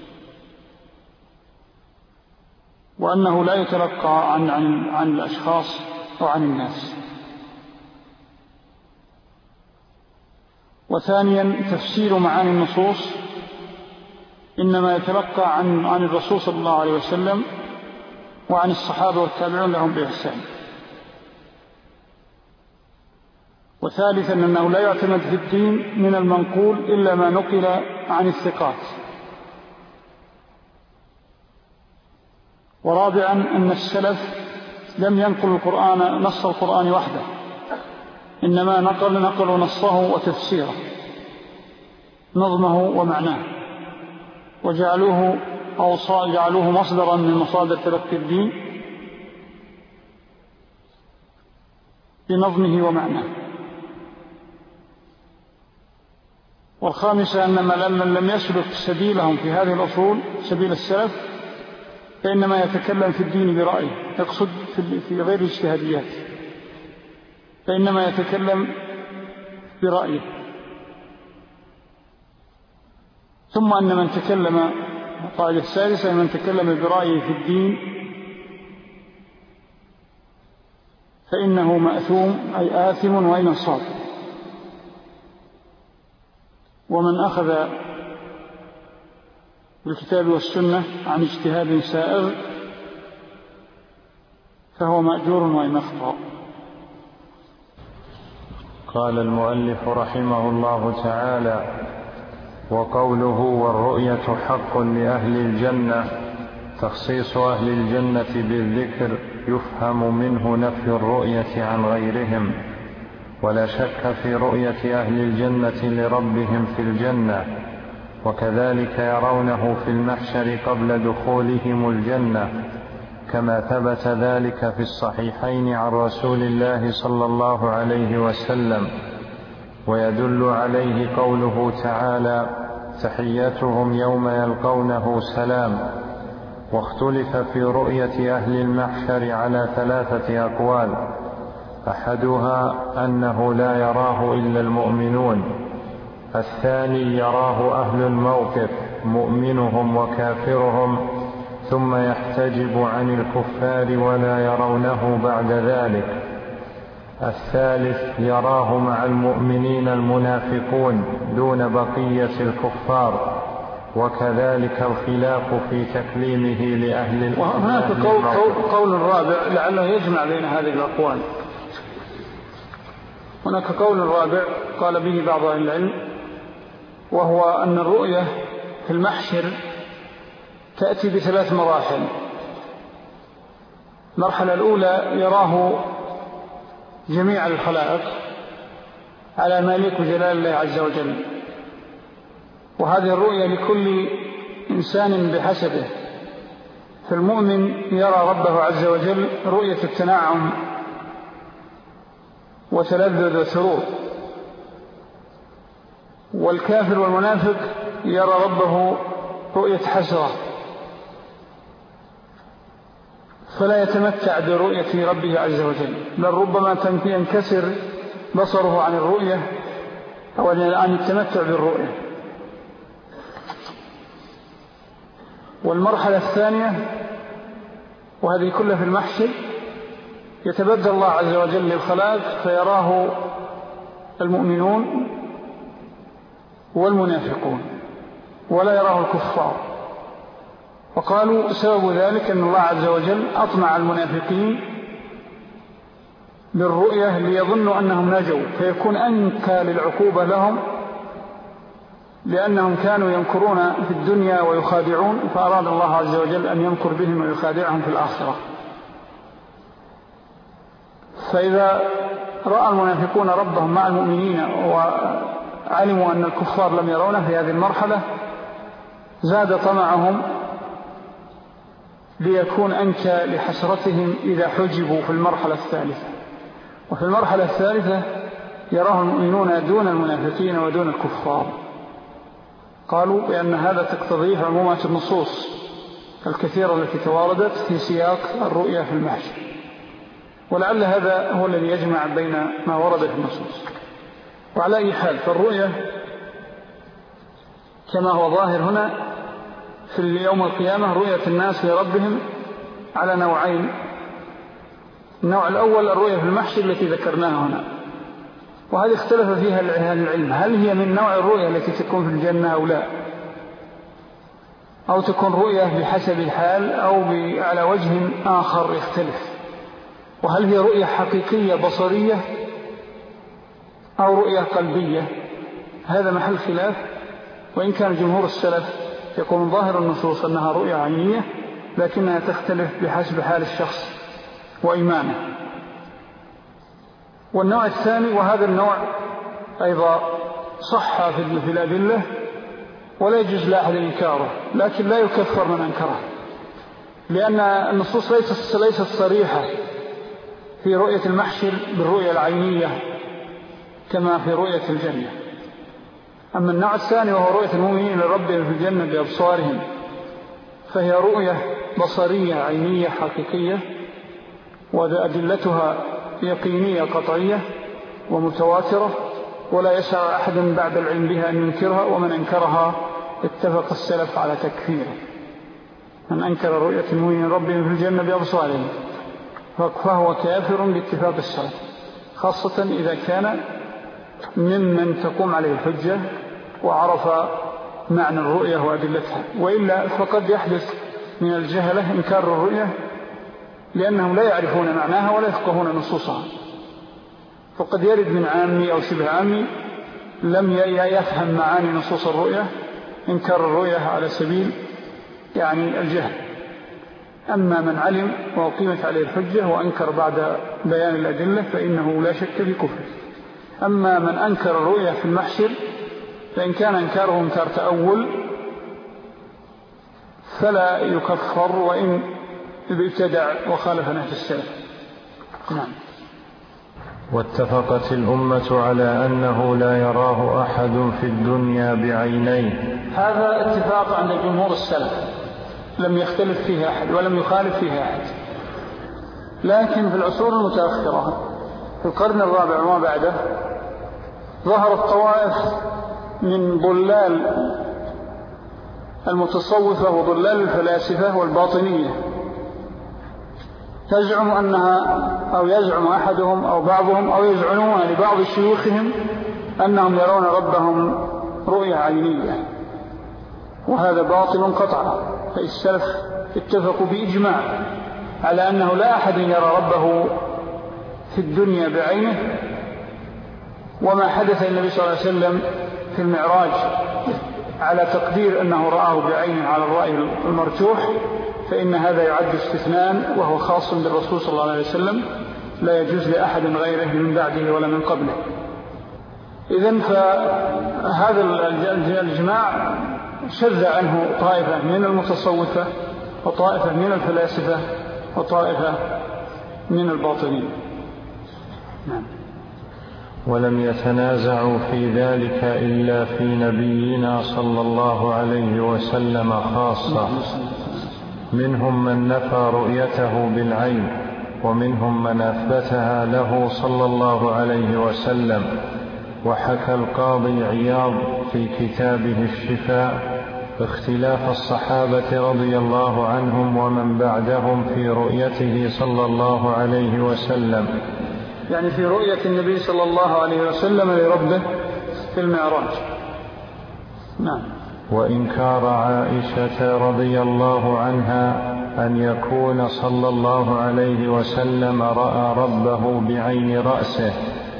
[SPEAKER 1] وأنه لا يتلقى عن الأشخاص أو عن الناس. وثانيا تفسير معاني النصوص إنما يتلقى عن الرسول صلى الله عليه وسلم وعن الصحابة والتابعون لهم بإحسان. وثالثا أنه لا يعتمد في الدين من المنقول إلا ما نقل عن الثقات. ورابعا أن السلف لم ينقل القرآن نص القرآن وحده، إنما نقلوا نصه وتفسيره نظمه ومعناه، وجعلوه مصدرا من مصادر تلقي الدين بنظمه ومعناه. والخامسة أن من لم يسلك سبيلهم في هذه الأصول سبيل السلف فإنما يتكلم في الدين برأيه، يقصد في غير اجتهاديات، فإنما يتكلم برأيه. ثم أن من تكلم، القاعدة السادسة، من تكلم برأيه في الدين فإنه مأثوم، أي آثم وإن صاب. ومن أخذ بالكتاب والسنة عن اجتهاد سائغ فهو مأجور وإن أخطأ.
[SPEAKER 3] قال المؤلف رحمه الله تعالى: وقوله والرؤية حق لأهل الجنة، تخصيص أهل الجنة بالذكر يفهم منه نفي الرؤية عن غيرهم، ولا شك في رؤية أهل الجنة لربهم في الجنة، وكذلك يرونه في المحشر قبل دخولهم الجنة، كما ثبت ذلك في الصحيحين عن رسول الله صلى الله عليه وسلم. ويدل عليه قوله تعالى: تحيتهم يوم يلقونه سلام. واختلف في رؤية أهل المحشر على 3 أقوال: أحدها أنه لا يراه إلا المؤمنون، الثاني يراه أهل الموقف مؤمنهم وكافرهم ثم يحتجب عن الكفار ولا يرونه بعد ذلك، الثالث يراه مع المؤمنين المنافقون دون بقية الكفار، وكذلك الخلاف في تكليمه لأهل
[SPEAKER 1] وهناك قول رابع لعله يجمع بين هذه الأقوال. هناك قول رابع قال به بعض أهل العلم، وهو أن الرؤية في المحشر تأتي ب3 مراحل. المرحلة الأولى يراه جميع الخلائق على ما يليق بجلال الله عز وجل، وهذه الرؤية لكل إنسان بحسبه. فالمؤمن يرى ربه عز وجل رؤية التنعم وتلذذ وسرور، والكافر والمنافق يرى ربه رؤية حسرة، فلا يتمتع برؤية ربه عز وجل، بل ربما ينكسر بصره عن الرؤية أو عن التمتع بالرؤية. والمرحلة الثانية، وهذه كلها في المحشر، يتبدل الله عز وجل للخلائق فيراه المؤمنون والمنافقون ولا يراه الكفار. وقالوا سبب ذلك أن الله عز وجل أطمع المنافقين بالرؤية ليظنوا أنهم نجوا، فيكون أنكى للعقوبة لهم، لأنهم كانوا ينكرون في الدنيا ويخادعون، فأراد الله عز وجل أن ينكر بهم ويخادعهم في الآخرة. فإذا رأى المنافقون ربهم مع المؤمنين وعلموا أن الكفار لم يرونه في هذه المرحلة، زاد طمعهم ليكون أنكى لحسرتهم إذا حجبوا في المرحلة الثالثة. وفي المرحلة الثالثة يراه المؤمنون دون المنافقين ودون الكفار. قالوا بأن هذا تقتضيه عمومات النصوص الكثيرة التي تواردت في سياق الرؤية في المحشر، ولعل هذا هو الذي يجمع بين ما ورد في النصوص. وعلى أي حال، فالرؤية كما هو ظاهر هنا في يوم القيامة رؤية الناس لربهم على نوعين. النوع الأول الرؤية في المحشر التي ذكرناها هنا، وهذه اختلف فيها العلم، هل هي من نوع الرؤية التي تكون في الجنة أو لا، أو تكون رؤية بحسب الحال أو على وجه آخر يختلف، وهل هي رؤية حقيقية بصرية أو رؤية قلبية. هذا محل خلاف، وإن كان جمهور السلف يقول ظاهر النصوص أنها رؤية عينية، لكنها تختلف بحسب حال الشخص وإيمانه. والنوع الثاني، وهذا النوع أيضا صح في الأدلة ولا يجوز لأحد إنكاره، لكن لا يكفر من أنكره، لأن النصوص ليست صريحة في رؤية المحشر بالرؤية العينية كما في رؤية الجنة. أما النوع الثاني وهو رؤية المؤمنين لربهم في الجنة بأبصارهم، فهي رؤية بصرية عينية حقيقية، وأدلتها يقينية قطعية ومتواترة، ولا يسع أحد بعد العلم بها أن ينكرها، ومن أنكرها اتفق السلف على تكفيره. من أنكر رؤية المؤمنين ربهم في الجنة بأبصارهم فهو كافر باتفاق السلف، خاصة إذا كان ممن تقوم عليه الحجة وعرف معنى الرؤية وأدلتها. وإلا فقد يحدث من الجهلة إنكار الرؤية لأنهم لا يعرفون معناها ولا يفقهون نصوصها، فقد يرد من عامي أو شبه عامي لم يفهم معاني نصوص الرؤية إنكار الرؤية على سبيل يعني الجهل. أما من علم وقيمت عليه الحجة وأنكر بعد بيان الأدلة فإنه لا شك في كفره. أما من أنكر الرؤية في المحشر فإن كان أنكاره إنكار تأول فلا يكفر وإن ابتدع وخالف نهج السلف. نعم.
[SPEAKER 3] واتفقت الأمة على أنه لا يراه أحد في الدنيا بعينيه.
[SPEAKER 1] هذا اتفاق عند جمهور السلف لم يختلف فيه أحد ولم يخالف فيه أحد. لكن في العصور المتأخرة في القرن الرابع وما بعده ظهرت طوائف من ضلال المتصوفة وضلال الفلاسفة والباطنية تزعم أنها أو يزعم أحدهم أو بعضهم أو يزعمون لبعض شيوخهم أنهم يرون ربهم رؤية عينية، وهذا باطل قطعا. فالسلف اتفقوا بإجماع على أنه لا أحد يرى ربه في الدنيا بعينه، وما حدث النبي صلى الله عليه وسلم في المعراج على تقدير أنه رآه بعينه على الرأي المرجوح فإن هذا يعد استثناء وهو خاص بالرسول صلى الله عليه وسلم، لا يجوز لأحد غيره من بعده ولا من قبله. إذن فهذا الإجماع شذ عنه طائفة من المتصوفة وطائفة من الفلاسفة وطائفة من الباطنين. نعم.
[SPEAKER 3] ولم يتنازعوا في ذلك إلا في نبينا صلى الله عليه وسلم خاصة، منهم من نفى رؤيته بالعين ومنهم من أثبتها له صلى الله عليه وسلم. وحكى القاضي عياض في كتابه الشفاء اختلاف الصحابة رضي الله عنهم ومن بعدهم في رؤيته صلى الله عليه وسلم،
[SPEAKER 1] يعني في رؤية النبي صلى الله عليه وسلم لربه في المعراج. نعم.
[SPEAKER 3] وإنكار عائشة رضي الله عنها أن يكون صلى الله عليه وسلم رأى ربه بعين رأسه،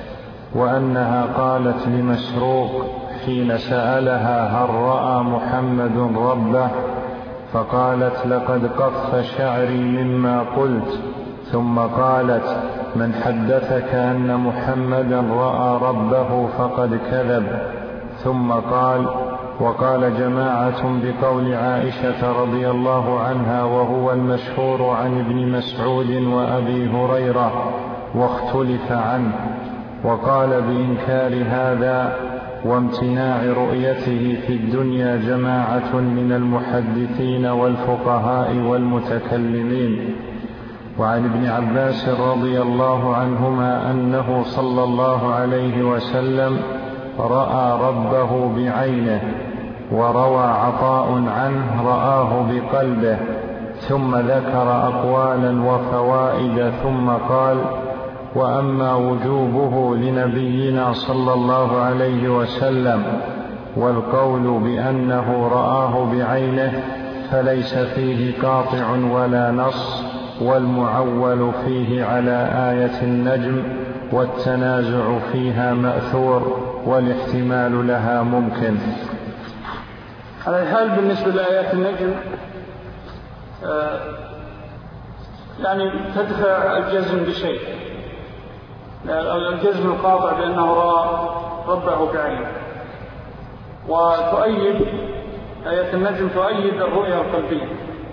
[SPEAKER 3] وأنها قالت لمسروق حين سألها هل رأى محمد ربه فقالت لقد قف شعري مما قلت، ثم قالت من حدثك أن محمدا رأى ربه فقد كذب. ثم قال وقال جماعة بقول عائشة رضي الله عنها وهو المشهور عن ابن مسعود وأبي هريرة واختلف عنه، وقال بإنكار هذا وامتناع رؤيته في الدنيا جماعة من المحدثين والفقهاء والمتكلمين. وعن ابن عباس رضي الله عنهما أنه صلى الله عليه وسلم رأى ربه بعينه، وروى عطاء عنه رآه بقلبه، ثم ذكر أقوالا وفوائد ثم قال وأما وجوبه لنبينا صلى الله عليه وسلم والقول بأنه رآه بعينه فليس فيه قاطع ولا نص، والمعول فيه على آية النجم، والتنازع فيها مأثور، والاحتمال لها ممكن.
[SPEAKER 1] على الحال بالنسبة لآيات النجم يعني تدفع الجزم بشيء، الجزم القاطع بأنه رأى ربه بعينه، وتؤيد آيات النجم تؤيد الرؤية القلبية،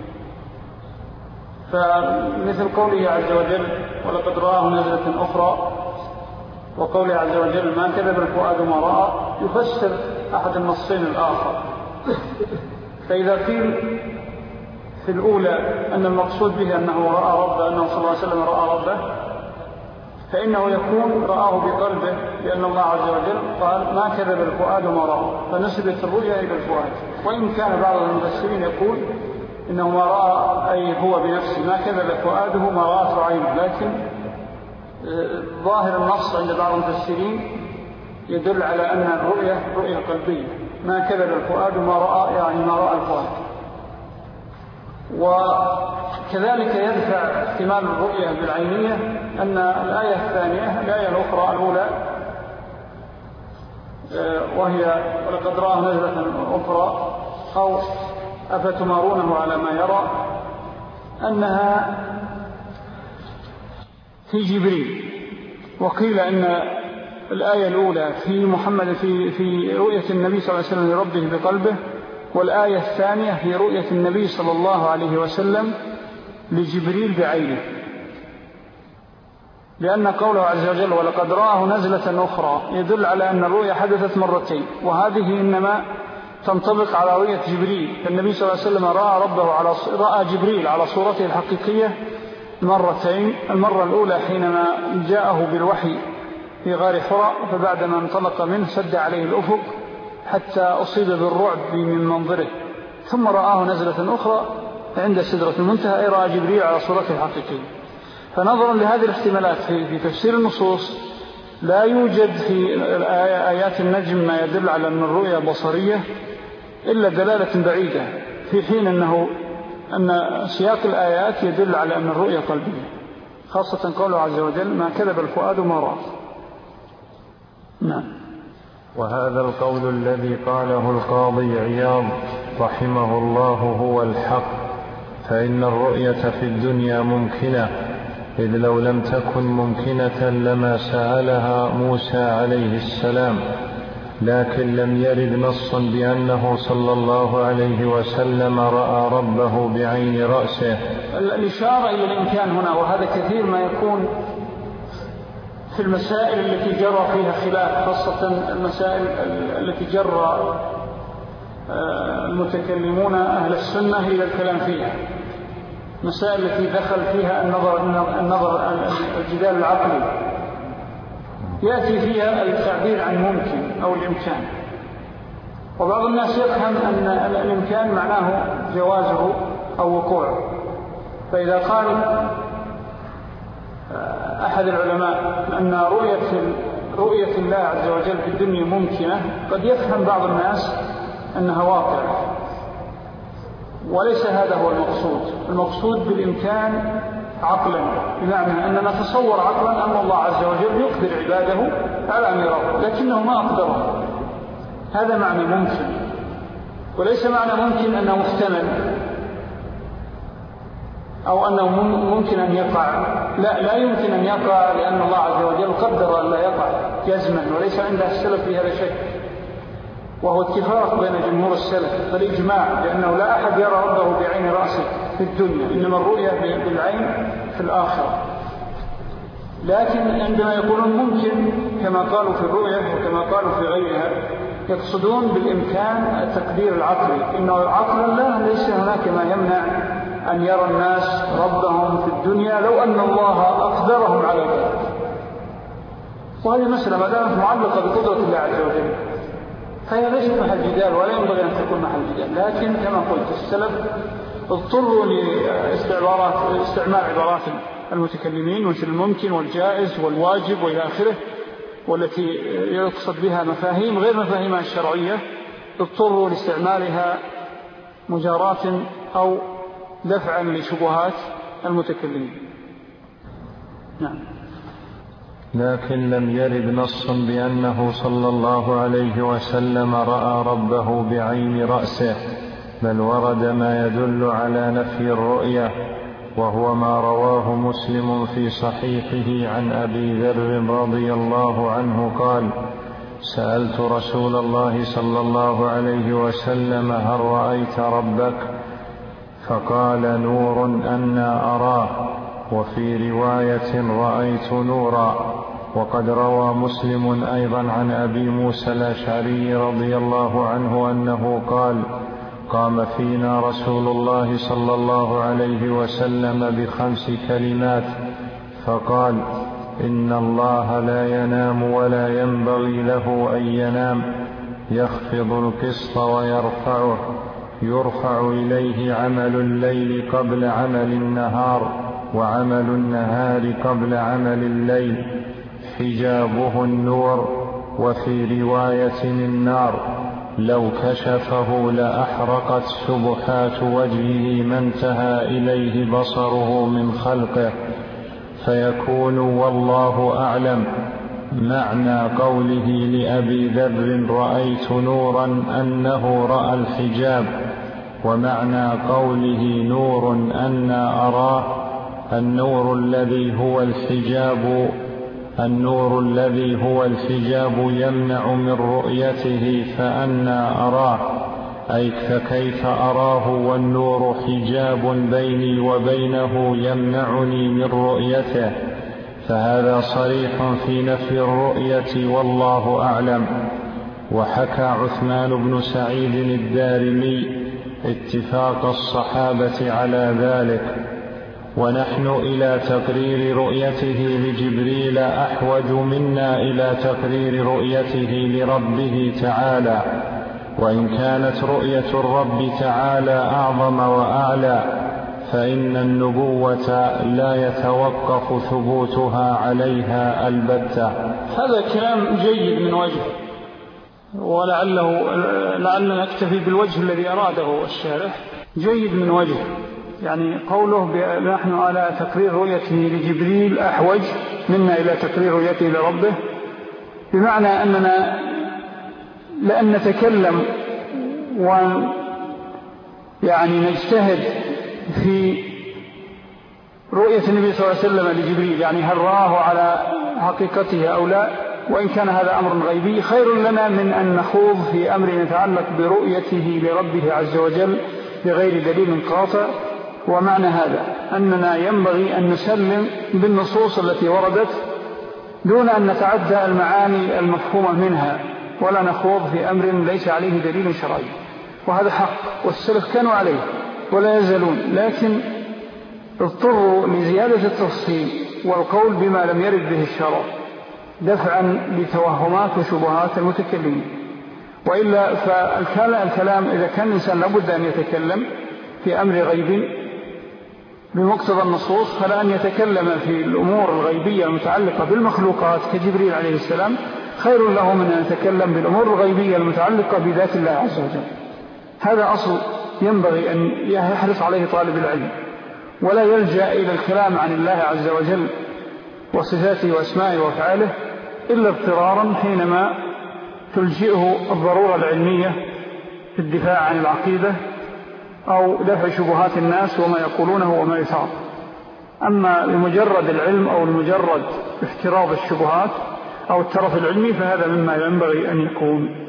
[SPEAKER 1] فمثل قوله عز وجل ولقد رآه نزلة أخرى، وقوله عز وجل ما كذب الفؤاد ما رأى، يفسر أحد النصين الآخر. فإذا قيل في الأولى أن المقصود به أنه رأى ربه، أنه صلى الله عليه وسلم رأى ربه، فإنه يكون رآه بقلبه، لأن الله عز وجل قال ما كذب الفؤاد ما رأى، فنسبت الرؤيا إلى الفؤاد. وإن كان بعض المفسرين يقول إنه ما رأى أي هو بنفسه، ما كذب فؤاده ما رأته عينه، لكن ظاهر النص عند بعض المفسرين يدل على أن الرؤيا رؤيا قلبية، ما كذب الفؤاد ما رأى، يعني ما رأى الفؤاد. وكذلك يدفع احتمال الرؤية بالعينية أن الآية الثانية، الآية الأخرى الأولى وهي ولقد رآه نزلة أخرى أو أفتمارونه على ما يرى، أنها في جبريل. وقيل أن الآية الأولى في محمد في رؤية النبي صلى الله عليه وسلم لربه بقلبه، والآية الثانية في رؤية النبي صلى الله عليه وسلم لجبريل بعينه، لأن قوله عز وجل ولقد رآه نزلة أخرى يدل على أن الرؤيا حدثت مرتين، وهذه إنما تنطبق على رؤية جبريل. فالنبي صلى الله عليه وسلم رأى جبريل على صورته الحقيقية مرتين، المرة الأولى حينما جاءه بالوحي في غار حراء، فبعدما انطلق منه سد عليه الأفق حتى أصيب بالرعب من منظره، ثم رآه نزلة أخرى عند سدرة المنتهى، أي رأى جبريل على صورته الحقيقية. فنظرا لهذه الاحتمالات في تفسير النصوص، لا يوجد في آيات النجم ما يدل على أن الرؤيا بصرية إلا دلالة بعيدة، في حين أن سياق الآيات يدل على أن الرؤيا قلبية، خاصة قوله عز وجل ما كذب الفؤاد ما رأى. نعم.
[SPEAKER 3] وهذا القول الذي قاله القاضي عياض رحمه الله هو الحق، فإن الرؤية في الدنيا ممكنة، إذ لو لم تكن ممكنة لما سألها موسى عليه السلام، لكن لم يرد نص بأنه صلى الله عليه وسلم رأى ربه بعين رأسه.
[SPEAKER 1] الإشارة إلى الإمكان هنا، وهذا كثير ما يكون في المسائل التي جرى فيها خلاف، خاصة المسائل التي جرى المتكلمون أهل السنة إلى الكلام فيها، مسائل التي دخل فيها النظر الجدال العقلي، يأتي فيها التعبير عن ممكن أو الإمكان. وبعض الناس يفهم أن الإمكان معناه جوازه أو وقوعه، فإذا قال أحد العلماء أن رؤية الله عز وجل في الدنيا ممكنة، قد يفهم بعض الناس أنها واقعة، وليس هذا هو المقصود. المقصود بالإمكان عقلا، بمعنى أننا نتصور عقلا أن الله عز وجل يقدر عباده على أن يراه، لكنه ما أقدره. هذا معنى ممكن، وليس معنى ممكن أنه محتمل أو أنه ممكن أن يقع. لا يمكن أن يقع، لأن الله عز وجل قدر أن لا يقع جزما، وليس عند السلف في هذا شك، وهو اتفاق بين جمهور السلف بالإجماع، لأنه لا أحد يرى ربه بعين رأسه في الدنيا، إنما الرؤية بالعين في الآخرة. لكن عندما يقولون ممكن كما قالوا في الرؤية وكما قالوا في غيرها، يقصدون بالإمكان التقدير العقلي، إنه عقلا لا ليس هناك ما يمنع أن يرى الناس ربهم في الدنيا لو أن الله أقدرهم على ذلك. وهذه مسألة ما دامت معلقة بقدرة الله عز وجل فهي ليست محل جدال، ولا ينبغي أن تكون محل جدال. لكن كما قلت السلف اضطروا لاستعمال عبارات المتكلمين مثل الممكن والجائز والواجب وإلى آخره، والتي يقصد بها مفاهيم غير مفاهيمها الشرعية، اضطروا لاستعمالها مجاراة أو دفعا لشبهات المتكلمين. نعم.
[SPEAKER 3] لكن لم يرد نص بأنه صلى الله عليه وسلم رأى ربه بعين رأسه، بل ورد ما يدل على نفي الرؤية، وهو ما رواه مسلم في صحيحه عن أبي ذر رضي الله عنه قال: سألت رسول الله صلى الله عليه وسلم: هل رأيت ربك؟ فقال: نور أنا أراه. وفي رواية: رأيت نورا. وقد روى مسلم أيضا عن أبي موسى الأشعري رضي الله عنه أنه قال: قام فينا رسول الله صلى الله عليه وسلم ب5 كلمات فقال:
[SPEAKER 4] إن الله لا ينام ولا ينبغي له أن ينام، يخفض القسط ويرفعه، يرفع إليه عمل الليل قبل عمل النهار، وعمل النهار قبل عمل الليل، حجابه النور، وفي رواية النار، لو كشفه لأحرقت سبحات وجهه ما انتهى إليه بصره من خلقه. فيكون والله أعلم معنى قوله لأبي ذر رأيت نورا أنه رأى الحجاب، ومعنى قوله نور أنا أراه النور الذي هو الحجاب يمنع من رؤيته فأنا أراه، أي فكيف أراه والنور حجاب بيني وبينه يمنعني من رؤيته، فهذا صريح في نفي الرؤية والله أعلم. وحكى عثمان بن سعيد الدارمي اتفاق الصحابة على ذلك، ونحن إلى تقرير رؤيته لجبريل أحوج منا إلى تقرير رؤيته لربه تعالى، وإن كانت رؤية الرب تعالى أعظم وأعلى فإن النبوة لا يتوقف ثبوتها عليها البتة.
[SPEAKER 1] هذا كلام جيد من وجه، ولعلنا نكتفي بالوجه الذي أراده الشارح. جيد من وجه، يعني قوله نحن على تقرير رؤيته لجبريل أحوج منا إلى تقرير رؤيته لربه، بمعنى أننا لأن نتكلم ويعني نجتهد في رؤية النبي صلى الله عليه وسلم لجبريل، يعني هل رآه على حقيقته أو لا، وإن كان هذا أمر غيبي، خير لنا من أن نخوض في أمر يتعلق برؤيته لربه عز وجل بغير دليل قاطع. ومعنى هذا أننا ينبغي أن نسلم بالنصوص التي وردت دون أن نتعدى المعاني المفهومة منها، ولا نخوض في أمر ليس عليه دليل شرعي، وهذا حق، والسلف كانوا عليه ولا يزالون، لكن اضطروا لزيادة التفصيل والقول بما لم يرد به الشرع دفعا لتوهمات وشبهات المتكلمين. وإلا فالكلام إذا كان الإنسان لابد أن يتكلم في أمر غيب بمقتضى النصوص، فلا أن يتكلم في الأمور الغيبية المتعلقة بالمخلوقات كجبريل عليه السلام خير له من أن يتكلم بالأمور الغيبية المتعلقة بذات الله عز وجل. هذا أصل ينبغي أن يحرص عليه طالب العلم، ولا يلجأ إلى الكلام عن الله عز وجل وصفاته وأسمائه وأفعاله إلا اضطرارا حينما تلجئه الضرورة العلمية في الدفاع عن العقيدة أو دفع شبهات الناس وما يقولونه وما يفعل. أما لمجرد العلم أو لمجرد افتراض الشبهات أو الترف العلمي فهذا مما ينبغي أن يكون،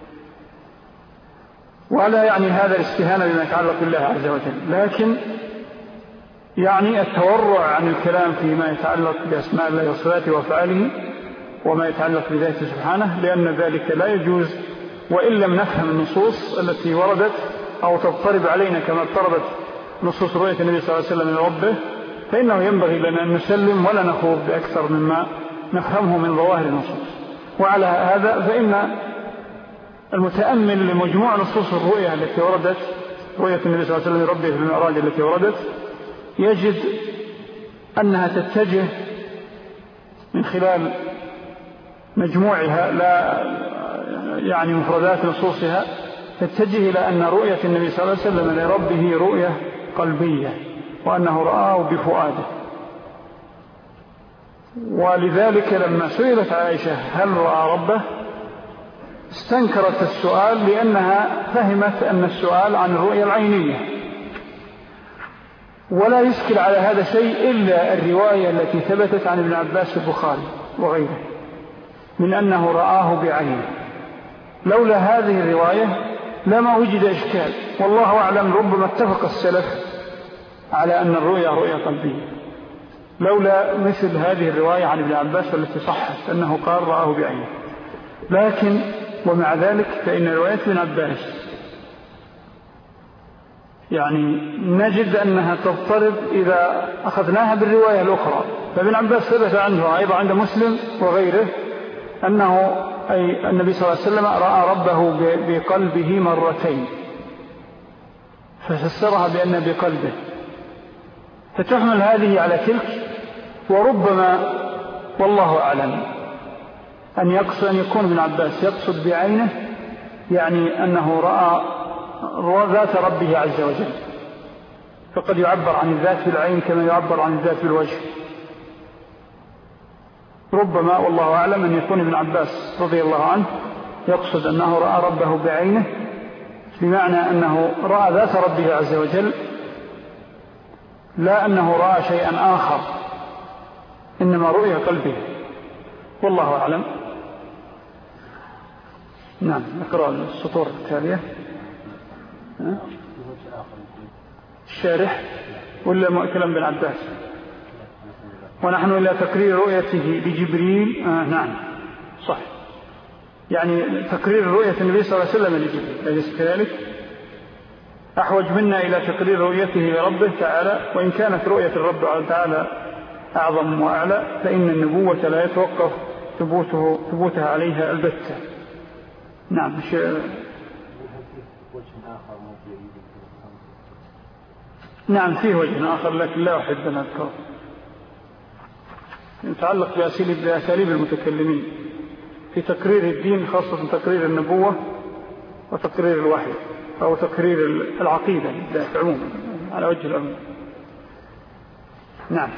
[SPEAKER 1] ولا يعني هذا الاستهانة بما يتعلق بالله عز وجل، لكن يعني التورع عن الكلام فيما يتعلق بأسماء الله وصفاته وأفعاله وما يتعلق بذاته سبحانه، لأن ذلك لا يجوز وإن لم نفهم النصوص التي وردت أو تضطرب علينا كما اضطربت نصوص رؤية النبي صلى الله عليه وسلم لربه، فإنه ينبغي لنا أن نسلم ولا نخوض بأكثر مما نفهمه من ظواهر النصوص. وعلى هذا فإن المتأمل لمجموع نصوص الرؤية التي وردت، رؤية النبي صلى الله عليه وسلم لربه في المعراج التي وردت، يجد أنها تتجه من خلال مجموعها لا يعني مفردات نصوصها، تتجه إلى أن رؤية النبي صلى الله عليه وسلم لربه رؤية قلبية، وأنه رآه بفؤاده. ولذلك لما سئلت عائشة هل رأى ربه استنكرت السؤال، لأنها فهمت أن السؤال عن الرؤية العينية، ولا يشكل على هذا شيء إلا الرواية التي ثبتت عن ابن عباس البخاري وغيره من أنه رآه بعينه. لولا هذه الرواية لما وجد إشكال، والله أعلم ربما اتفق السلف على أن الرؤيا رؤيا قلبية، لولا مثل هذه الرواية عن ابن عباس التي صحت أنه قال رآه بعينه. لكن ومع ذلك فإن رواية ابن عباس يعني نجد أنها تضطرب إذا أخذناها بالرواية الأخرى. فابن عباس ثبت عنه أيضا عند مسلم وغيره أنه أي النبي صلى الله عليه وسلم رأى ربه بقلبه مرتين، ففسرها بأن بقلبه، فتحمل هذه على تلك. وربما والله أعلم أن يكون ابن عباس يقصد بعينه يعني أنه رأى ذات ربه عز وجل، فقد يعبر عن الذات بالعين كما يعبر عن الذات بالوجه. ربما والله أعلم أن يكون ابن عباس رضي الله عنه يقصد أنه رأى ربه بعينه، بمعنى أنه رأى ذات ربه عز وجل، لا أنه رأى شيئا آخر، إنما رؤية قلبه، والله أعلم. نعم، نقرأ السطور التالية. الشارح ولا كلام بن عباس؟ ونحن إلى تقرير رؤيته لجبريل. نعم صح، يعني تقرير رؤية النبي صلى الله عليه وسلم لجبريل، أليس كذلك؟ أحوج منا إلى تقرير رؤيته لربه تعالى، وإن كانت رؤية الرب تعالى أعظم وأعلى، فإن النبوة لا يتوقف ثبوتها عليها البتة. نعم. نعم فيه وجه آخر لكن لا أحب أن أذكره، يتعلق بأساليب المتكلمين في تقرير الدين، خاصة تقرير النبوة وتقرير الوحي أو تقرير العقيدة عموما على وجه العموم. نعم.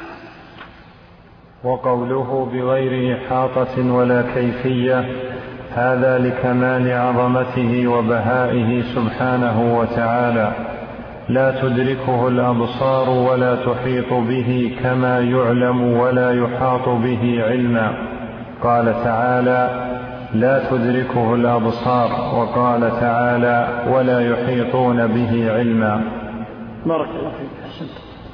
[SPEAKER 4] وقوله بغير إحاطة ولا كيفية، هذا لكمال عظمته وبهائه سبحانه وتعالى، لا تدركه الأبصار ولا تحيط به كما يعلم ولا يحاط به علما. قال تعالى: لا تدركه الأبصار، وقال تعالى: ولا يحيطون به علما.
[SPEAKER 1] بارك الله فيك.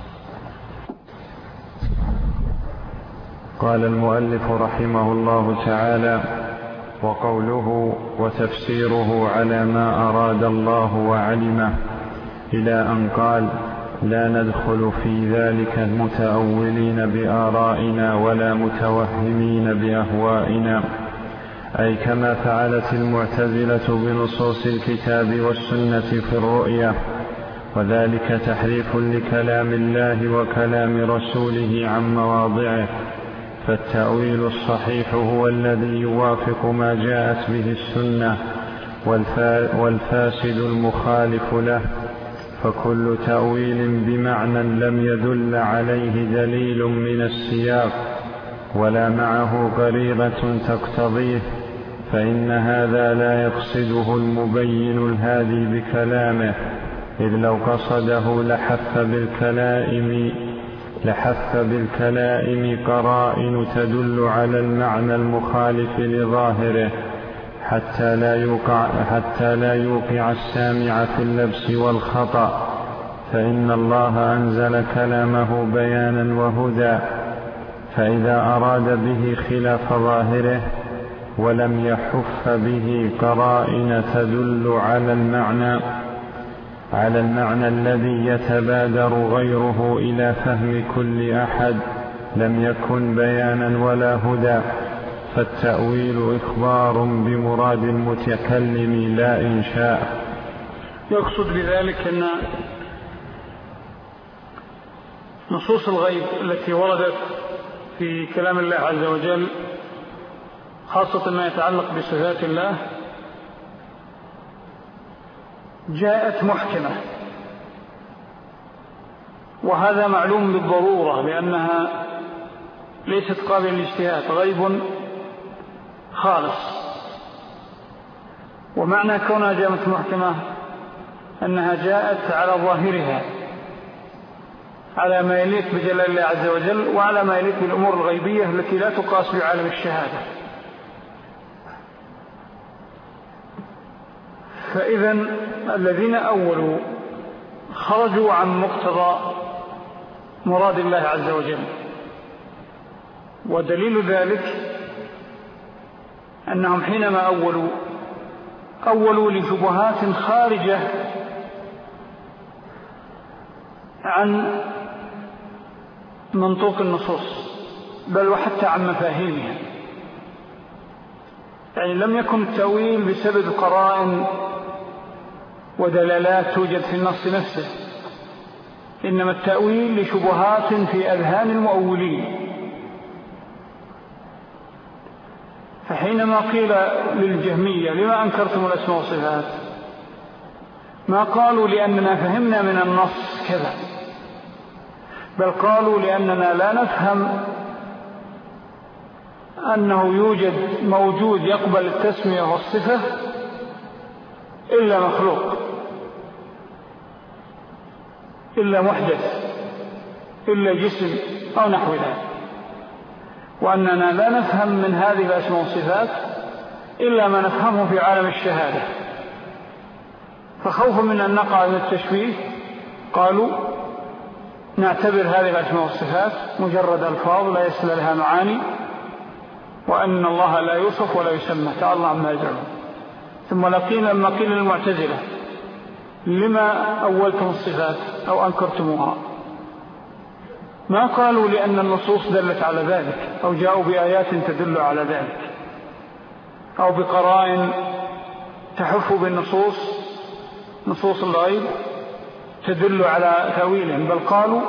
[SPEAKER 3] قال المؤلف رحمه الله تعالى: وقوله وتفسيره على ما أراد الله وعلمه، إلى أن قال: لا ندخل في ذلك المتأولين بآرائنا ولا متوهمين بأهوائنا، أي كما فعلت المعتزلة بنصوص الكتاب والسنة في الرؤية، وذلك تحريف لكلام الله وكلام رسوله عن مواضعه. فالتأويل الصحيح هو الذي يوافق ما جاءت به السنة، والفاسد المخالف له. فكل تأويل بمعنى لم يدل عليه دليل من السياق ولا معه قرينة تقتضيه، فإن هذا لا يقصده المبين الهادي بكلامه، إذ لو قصده لحف بالكلائم قرائن تدل على المعنى المخالف لظاهره، حتى لا يوقع السامع في اللبس والخطأ. فإن الله أنزل كلامه بيانا وهدى، فإذا أراد به خلاف ظاهره ولم يحف به قرائن تدل على المعنى الذي يتبادر غيره إلى فهم كل أحد، لم يكن بيانا ولا هدى. فالتأويل إخبار بمراد المتكلم لا إنشاء.
[SPEAKER 1] يقصد بذلك أن نصوص الغيب التي وردت في كلام الله عز وجل، خاصة ما يتعلق بصفات الله، جاءت محكمة، وهذا معلوم بالضرورة لأنها ليست قابلة للاجتهاد، غيب خالص. ومعنى كونها جاءت محكمة أنها جاءت على ظاهرها، على ما يليق بجلال الله عز وجل، وعلى ما يليق بالأمور الغيبية التي لا تقاس بعالم الشهادة. فإذا الذين أولوا خرجوا عن مقتضى مراد الله عز وجل، ودليل ذلك أنهم حينما أولوا لشبهات خارجة عن منطوق النصوص بل وحتى عن مفاهيمها. يعني لم يكن التأويل بسبب قرائن ودلالات توجد في النص نفسه، إنما التأويل لشبهات في أذهان المؤولين. فحينما قيل للجهمية لما أنكرتم الأسماء والصفات، ما قالوا لأننا فهمنا من النص كذا، بل قالوا لأننا لا نفهم أنه يوجد موجود يقبل التسمية والصفة إلا مخلوق، إلا محدث، إلا جسم أو نحو ذلك، وأننا لا نفهم من هذه الأسماء والصفات إلا ما نفهمه في عالم الشهادة. فخوفا من أن نقع من التشويه قالوا نعتبر هذه الأسماء والصفات مجرد ألفاظ لا يصل لها معاني، وأن الله لا يوصف ولا يسمى، تعالى الله عما يزعمون. ثم لما قيل للمعتزلة لما أولتم الصفات أو أنكرتموها، ما قالوا لأن النصوص دلت على ذلك أو جاءوا بآيات تدل على ذلك أو بقرائن تحف بالنصوص، نصوص الغيب تدل على تأويلهم، بل قالوا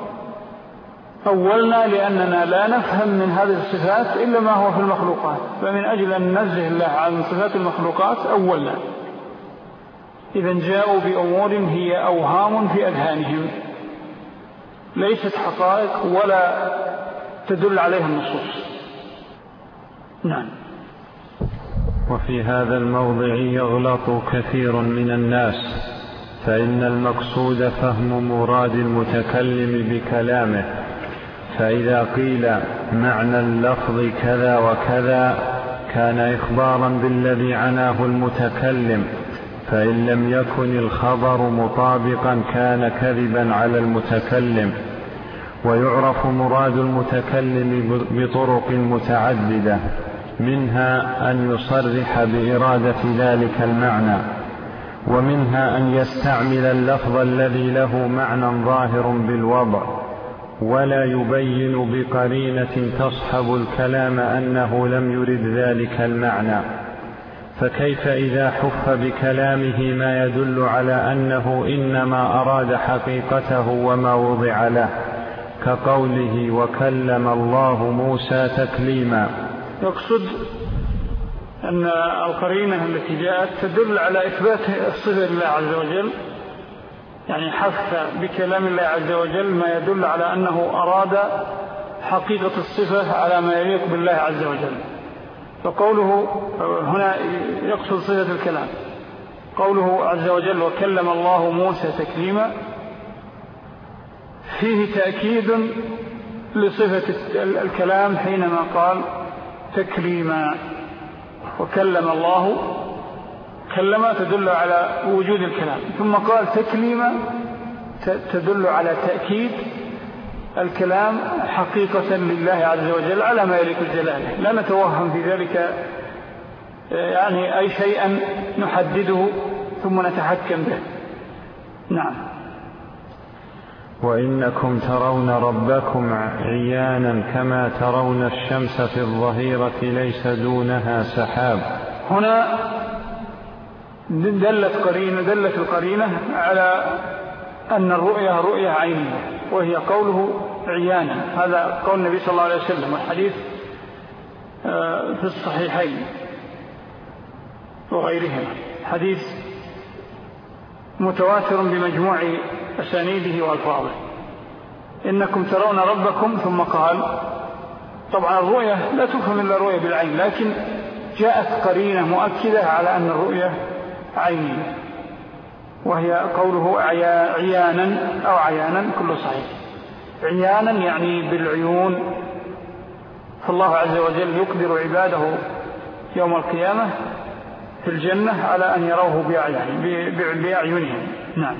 [SPEAKER 1] أولنا لأننا لا نفهم من هذه الصفات إلا ما هو في المخلوقات، فمن أجل أن ننزه الله عن صفات المخلوقات أولنا. إذن جاءوا بأمور هي أوهام في أذهانهم ليست حقائق ولا تدل عليها النصوص. نعم.
[SPEAKER 3] وفي هذا الموضع يغلط كثير من الناس، فإن المقصود فهم مراد المتكلم بكلامه، فإذا قيل معنى اللفظ كذا وكذا كان إخبارا بالذي عناه المتكلم، فإن لم يكن الخبر مطابقا كان كذبا على المتكلم. ويعرف مراد المتكلم بطرق متعددة، منها أن يصرح بإرادة ذلك المعنى، ومنها أن يستعمل اللفظ الذي له معنى ظاهر بالوضع ولا يبين بقرينة تصحب الكلام أنه لم يرد ذلك المعنى. فكيف إذا حف بكلامه ما يدل على أنه إنما أراد حقيقته وما وضع له، كقوله وكلم الله موسى تكليما.
[SPEAKER 1] يقصد أن القرينة التي جاءت تدل على إثبات الصفة لله عز وجل، يعني حف بكلام الله عز وجل ما يدل على أنه أراد حقيقة الصفة على ما يليق بالله عز وجل. فقوله هنا يقصد صفة الكلام، قوله عز وجل وكلم الله موسى تكليما فيه تأكيد لصفة الكلام حينما قال تكليما. وكلم الله، كلمة تدل على وجود الكلام، ثم قال تكليما تدل على تأكيد الكلام حقيقة لله عز وجل على ما يليق جلاله، لا نتوهم في ذلك يعني أي شيئا نحدده ثم نتحكم به. نعم.
[SPEAKER 3] وإنكم ترون ربكم عيانا كما ترون الشمس في الظهيرة ليس دونها سحاب.
[SPEAKER 1] هنا دلت القرينة على أن الرؤية رؤية عينية، وهي قوله عيانا، هذا قول النبي صلى الله عليه وسلم، والحديث في الصحيحين وغيرهما، حديث متواتر بمجموع أسانيده وألفاظه. إنكم ترون ربكم، ثم قال طبعا الرؤية لا تفهم إلا الرؤية بالعين، لكن جاءت قرينة مؤكدة على أن الرؤية عينية، وهي قوله عيانا أو عيانا كله صحيح. عيانا يعني بالعيون، فالله عز وجل يقدر عباده يوم القيامة في الجنة على أن يروه بأعينهم. نعم.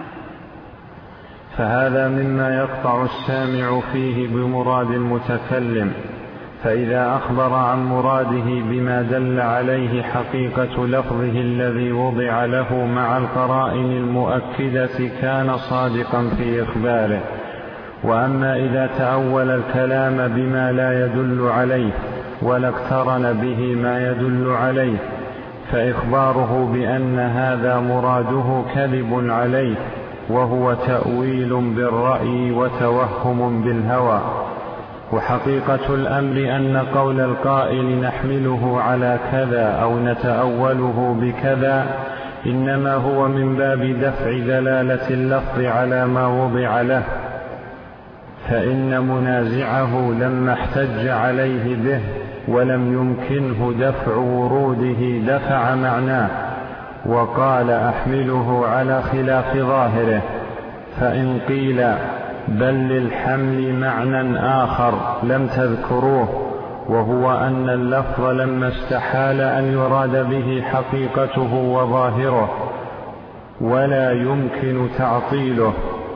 [SPEAKER 3] فهذا مما يقطع السامع فيه بمراد المتكلم،
[SPEAKER 4] فإذا أخبر عن مراده بما دل عليه حقيقة لفظه الذي وضع له مع القرائن المؤكدة كان صادقا في إخباره. وأما إذا تأول الكلام بما لا يدل عليه ولا اقترن به ما يدل عليه فإخباره بأن هذا مراده كذب عليه، وهو تأويل بالرأي وتوهم بالهوى. وحقيقة الأمر أن قول القائل نحمله على كذا أو نتأوله بكذا إنما هو من باب دفع دلالة اللفظ على ما وضع له، فإن منازعه لما احتج عليه به ولم يمكنه دفع وروده دفع معناه وقال أحمله على خلاف ظاهره. فإن قيل بل للحمل معنى آخر لم تذكروه، وهو أن اللفظ لما استحال أن يراد به حقيقته وظاهره ولا يمكن تعطيله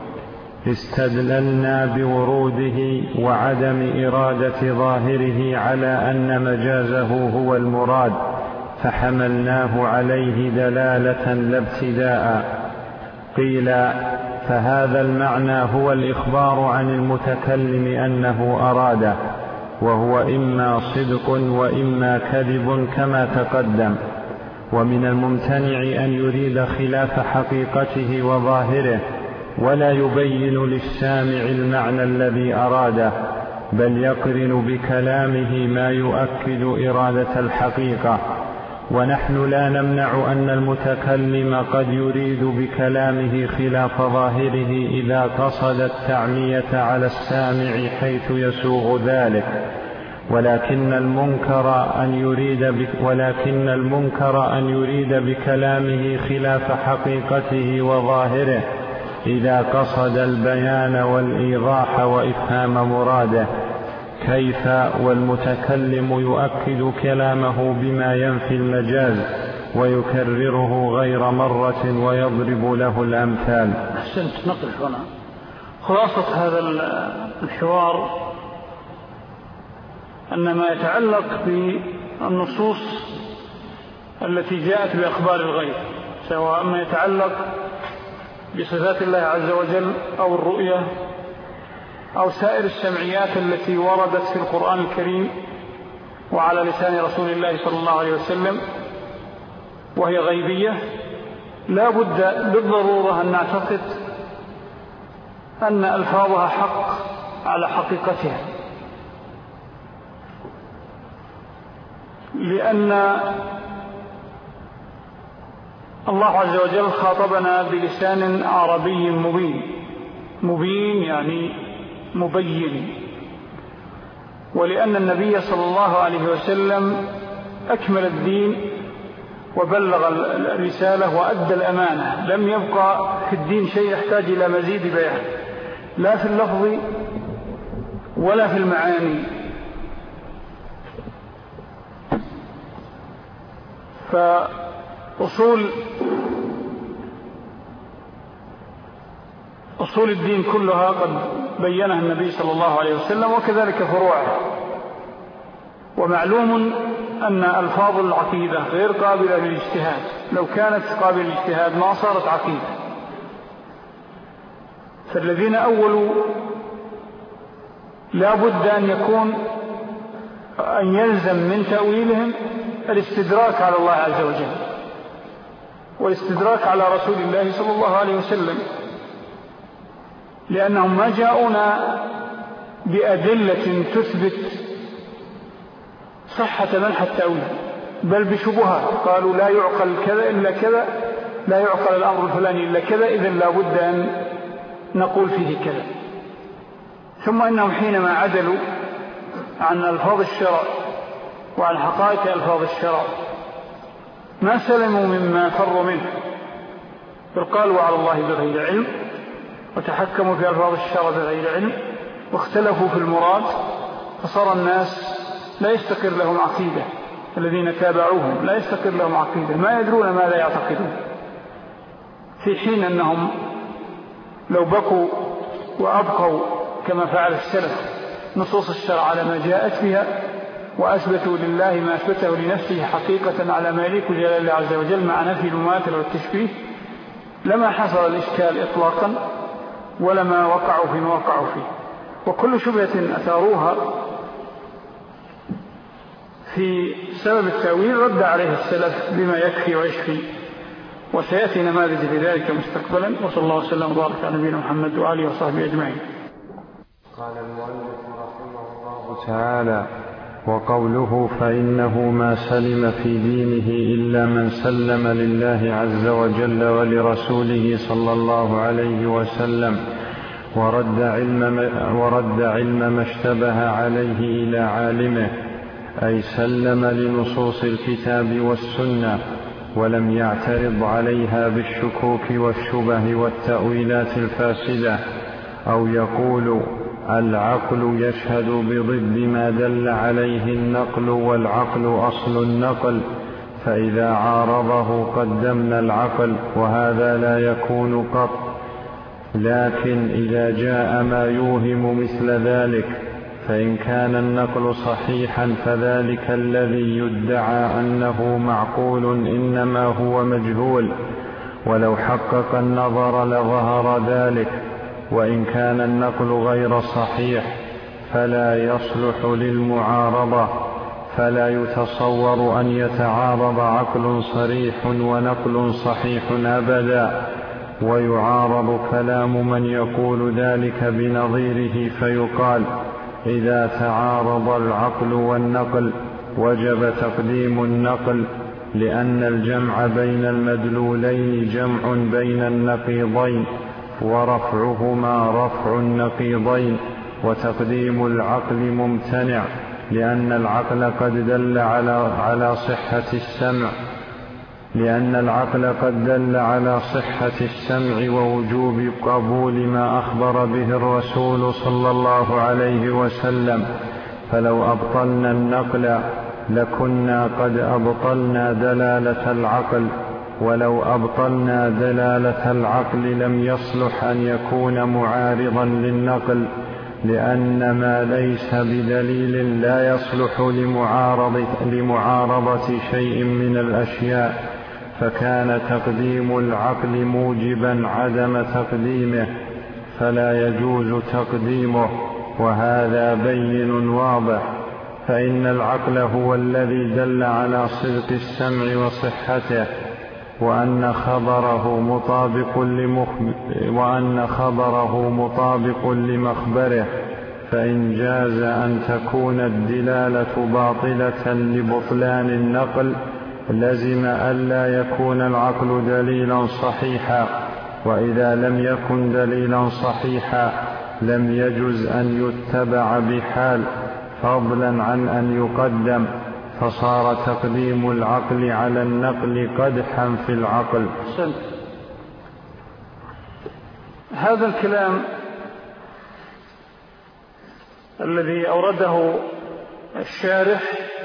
[SPEAKER 4] استدللنا بوروده وعدم إرادة ظاهره على أن مجازه هو المراد، فحملناه عليه دلالة لا ابتداء. قيل فهذا المعنى هو الإخبار عن المتكلم أنه أراده، وهو إما صدق وإما كذب كما تقدم. ومن الممتنع أن يريد خلاف حقيقته وظاهره ولا يبين للسامع المعنى الذي أراده، بل يقرن بكلامه ما يؤكد إرادة الحقيقة. ونحن لا نمنع أن المتكلم قد يريد بكلامه خلاف ظاهره إذا قصد التعمية على السامع حيث يسوغ ذلك، ولكن المنكر أن يريد بكلامه خلاف حقيقته وظاهره إذا قصد البيان والإيضاح وإفهام مراده. كيف والمتكلم يؤكد كلامه بما ينفي المجاز ويكرره غير مرة ويضرب له الأمثال.
[SPEAKER 1] أحسنت. نقف هنا. خلاصة هذا الحوار أن ما يتعلق بالنصوص التي جاءت بأخبار الغيب، سواء ما يتعلق بصفات الله عز وجل أو الرؤية أو سائر السمعيات التي وردت في القرآن الكريم وعلى لسان رسول الله صلى الله عليه وسلم وهي غيبية، لا بد بالضرورة أن نعتقد أن ألفاظها حق على حقيقتها، لأن الله عز وجل خاطبنا بلسان عربي مبين يعني مبين، ولأن النبي صلى الله عليه وسلم أكمل الدين وبلغ الرسالة وأدى الأمانة، لم يبقى في الدين شيء يحتاج إلى مزيد بيان، لا في اللفظ ولا في المعاني. أصول الدين كلها قد بينها النبي صلى الله عليه وسلم، وكذلك فروعها. ومعلوم أن ألفاظ العقيدة غير قابلة للاجتهاد، لو كانت قابلة للاجتهاد ما صارت عقيدة. فالذين أولوا لا بد أن يلزم من تأويلهم الاستدراك على الله عز وجل والاستدراك على رسول الله صلى الله عليه وسلم، لأنهم ما جاءونا بأدلة تثبت صحة منح التأويل، بل بشبهات. قالوا لا يعقل كذا إلا كذا، لا يعقل الأمر الفلاني إلا كذا، إذن لا بد أن نقول فيه كذا. ثم إنهم حينما عدلوا عن ألفاظ الشرع وعن حقائق ألفاظ الشرع ما سلموا مما فروا منه، بل قالوا على الله بغير علم وتحكموا في ألفاظ الشرع بغير علم واختلفوا في المراد، فصار الناس لا يستقر لهم عقيدة، الذين تابعوهم لا يستقر لهم عقيدة، ما يدرون ماذا يعتقدون، في حين أنهم لو بقوا وأبقوا كما فعل السلف نصوص الشرع على ما جاءت فيها وأثبتوا لله ما أثبته لنفسه حقيقة على ما يليق جلال الله عز وجل مع نفي المماثلة والتشبيه لما حصل الإشكال إطلاقا ولما وقعوا فيما وقعوا فيه. وكل شبهة أثاروها في سبب التأويل رد عليه السلف بما يكفي ويشفي، وسيأتي نماذج لذلك مستقبلا. وصلى الله وسلم وبارك على نبينا محمد وآله وصحبه أجمعين.
[SPEAKER 3] قال المؤلف رحمه الله تعالى: وقوله فإنه ما سلم في دينه إلا من سلم لله عز وجل ولرسوله صلى الله عليه وسلم ورد علم ما اشتبه عليه إلى عالمه، أي سلم لنصوص الكتاب والسنة ولم يعترض عليها بالشكوك والشبه والتأويلات الفاسدة، أو يقول العقل يشهد بضد ما دل عليه النقل والعقل أصل النقل، فإذا عارضه قدمنا العقل، وهذا لا يكون قط. لكن إذا جاء ما يوهم مثل ذلك فإن كان النقل صحيحا فذلك الذي يدعى أنه معقول إنما هو مجهول، ولو حقق النظر لظهر ذلك. وإن كان النقل غير صحيح فلا يصلح للمعارضة، فلا يتصور أن يتعارض عقل صريح ونقل صحيح أبدا، ويعارض كلام من يقول ذلك بنظيره، فيقال إذا تعارض العقل والنقل وجب تقديم النقل، لأن الجمع بين المدلولين جمع بين النقيضين، ورفعهما رفع النقيضين، وتقديم العقل ممتنع، لأن العقل قد دل على صحة السمع ووجوب قبول ما أخبر به الرسول صلى الله عليه وسلم. فلو أبطلنا النقل لكنا قد أبطلنا دلالة العقل، ولو أبطلنا دلالة العقل لم يصلح أن يكون معارضا للنقل، لأن ما ليس بدليل لا يصلح لمعارضة شيء من الأشياء، فكان تقديم العقل موجبا عدم تقديمه، فلا يجوز تقديمه، وهذا بين واضح. فإن العقل هو الذي دل على صدق السمع وصحته، وأن خبره مطابق لمخبره، فإن جاز أن تكون الدلالة باطلة لبطلان النقل لزم ألا يكون العقل دليلا صحيحا، وإذا لم يكن دليلا صحيحا لم يجز أن يتبع بحال، فضلا عن أن يقدم، فصار تقديم العقل على النقل قدحا في العقل.
[SPEAKER 1] هذا الكلام الذي أورده الشارح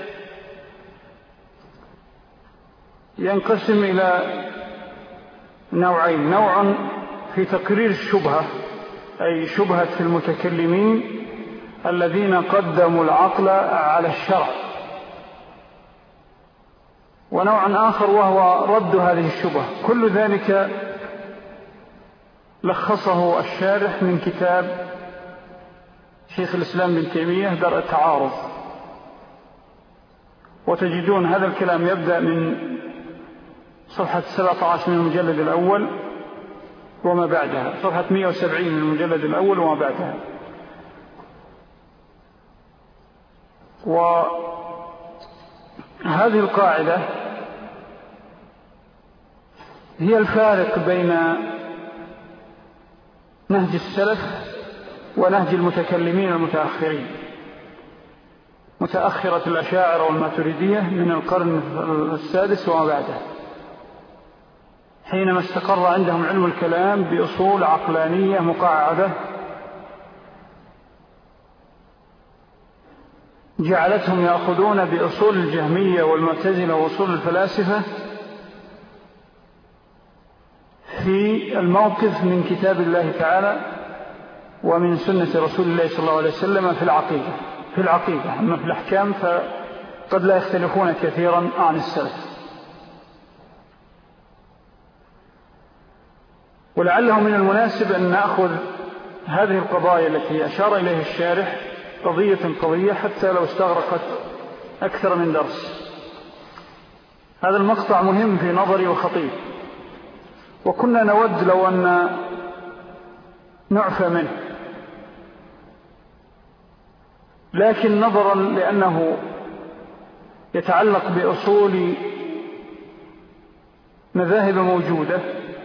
[SPEAKER 1] ينقسم إلى نوعين: نوع في تقرير الشبهة، أي شبهة المتكلمين الذين قدموا العقل على الشرع، ونوع آخر وهو رد هذه الشبهة. كل ذلك لخصه الشارح من كتاب شيخ الإسلام بن تيمية درء التعارض، وتجدون هذا الكلام يبدأ من صفحة 17 من المجلد الأول وما بعدها، صفحة 170 من المجلد الأول وما بعدها. وهذه القاعدة هي الفارق بين نهج السلف ونهج المتكلمين المتأخرين، متأخرة الأشاعرة والماتريدية من القرن السادس وما بعده، حينما استقر عندهم علم الكلام بأصول عقلانية مقعدة جعلتهم يأخذون بأصول الجهمية والمعتزلة وأصول الفلاسفة في الموقف من كتاب الله تعالى ومن سنة رسول الله صلى الله عليه وسلم في العقيدة. أما في الأحكام قد لا يختلفون كثيرا عن السلف. ولعله من المناسب أن نأخذ هذه القضايا التي أشار إليها الشارح قضية حتى لو استغرقت أكثر من درس. هذا المقطع مهم في نظري وخطير، وكنا نود لو أن نعفى منه، لكن نظرا لأنه يتعلق بأصول مذاهب موجودة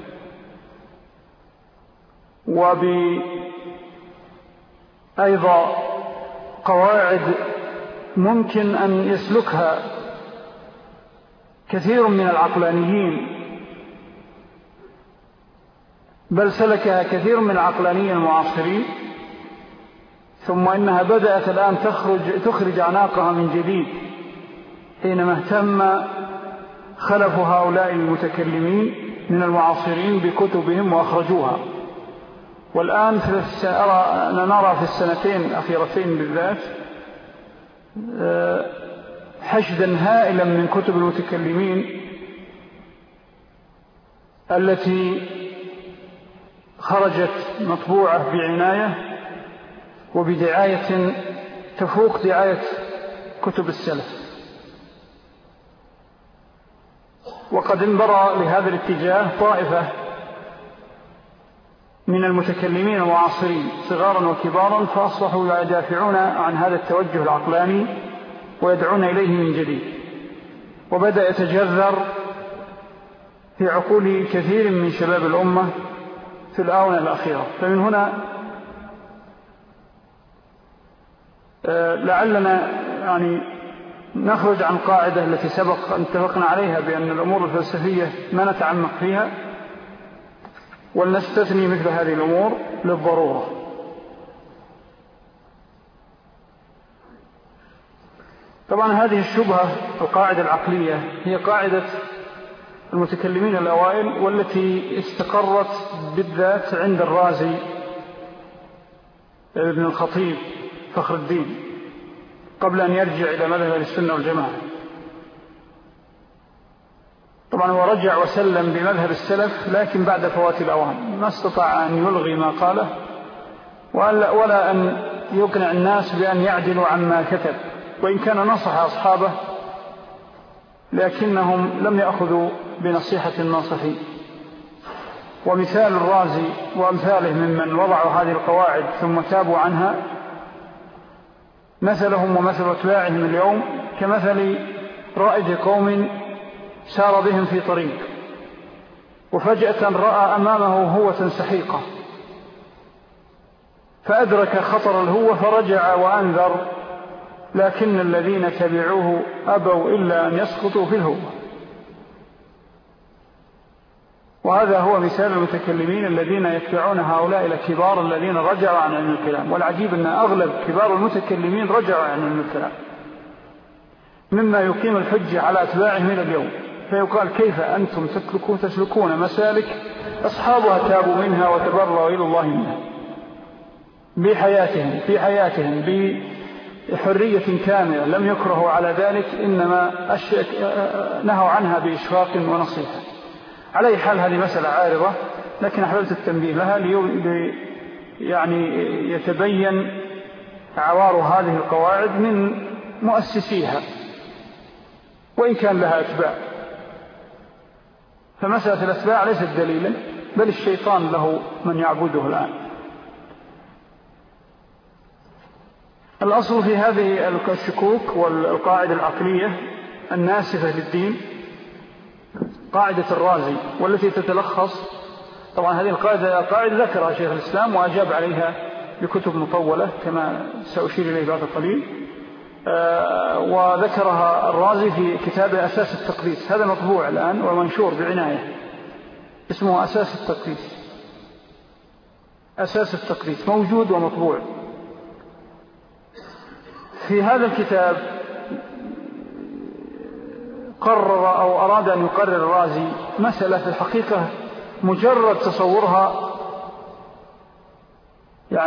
[SPEAKER 1] وبأيضا قواعد ممكن أن يسلكها كثير من العقلانيين، بل سلكها كثير من العقلانيين المعاصرين، ثم إنها بدأت الآن تخرج عناقها من جديد حينما اهتم خلف هؤلاء المتكلمين من المعاصرين بكتبهم وأخرجوها. والآن نرى في السنتين الأخيرتين بالذات حشدا هائلا من كتب المتكلمين التي خرجت مطبوعة بعناية وبدعاية تفوق دعاية كتب السلف. وقد انبرى لهذا الاتجاه طائفة من المتكلمين المعاصرين صغارا وكبارا، فأصبحوا يدافعون عن هذا التوجه العقلاني ويدعون إليه من جديد، وبدأ يتجذر في عقول كثير من شباب الأمة في الآونة الأخيرة. فمن هنا لعلنا نخرج عن قاعدة التي سبق أن اتفقنا عليها بأن الأمور الفلسفية ما نتعمق فيها، ولنستثني مثل هذه الأمور للضرورة. طبعا هذه الشبهة القاعدة العقلية هي قاعدة المتكلمين الأوائل، والتي استقرت بالذات عند الرازي ابن الخطيب فخر الدين قبل أن يرجع إلى مذهب السنة والجماعة. طبعا هو رجع وسلم بمذهب السلف، لكن بعد فوات الأوان ما استطاع أن يلغي ما قاله ولا أن يقنع الناس بأن يعدلوا عما كتب، وإن كان نصح أصحابه لكنهم لم يأخذوا بنصيحة الناصحين. ومثال الرازي وأمثاله ممن وضعوا هذه القواعد ثم تابوا عنها مثلهم ومثل أتباعهم اليوم كمثل رائد قوم سار بهم في طريق، وفجأة رأى أمامه هوة سحيقة فأدرك خطر الهوة فرجع وأنذر، لكن الذين تبعوه أبوا إلا أن يسقطوا في الهوة. وهذا هو مثال المتكلمين الذين يتبعون هؤلاء الكبار الذين رجعوا عن علم الكلام. والعجيب أن أغلب كبار المتكلمين رجعوا عن علم الكلام، مما يقيم الحجة على أتباعهم إلى اليوم. فيقال كيف أنتم تسلكون مسالك أصحابها تابوا منها وتبرأوا إلى الله منها في حياتهم بحرية كاملة، لم يكرهوا على ذلك، إنما نهوا عنها بإشفاق ونصيحة. على أي حال هذه مسألة عارضة، لكن أحببت التنبيه لها يتبين عوار هذه القواعد من مؤسسيها وإن كان لها أتباع. فمسألة الأتباع ليست دليلا، بل الشيطان له من يعبده الآن. الأصل في هذه الشكوك والقاعدة العقلية الناسفة للدين قاعدة الرازي، والتي تتلخص طبعا هذه القاعدة ذكرها شيخ الإسلام وأجاب عليها بكتب مطولة كما سأشير إليه بعد قليل، وذكرها الرازي في كتابه أساس التقديس. هذا مطبوع الآن ومنشور بعناية، اسمه أساس التقديس موجود ومطبوع. في هذا الكتاب قرر أو أراد أن يقرر الرازي مسألة في الحقيقة مجرد تصورها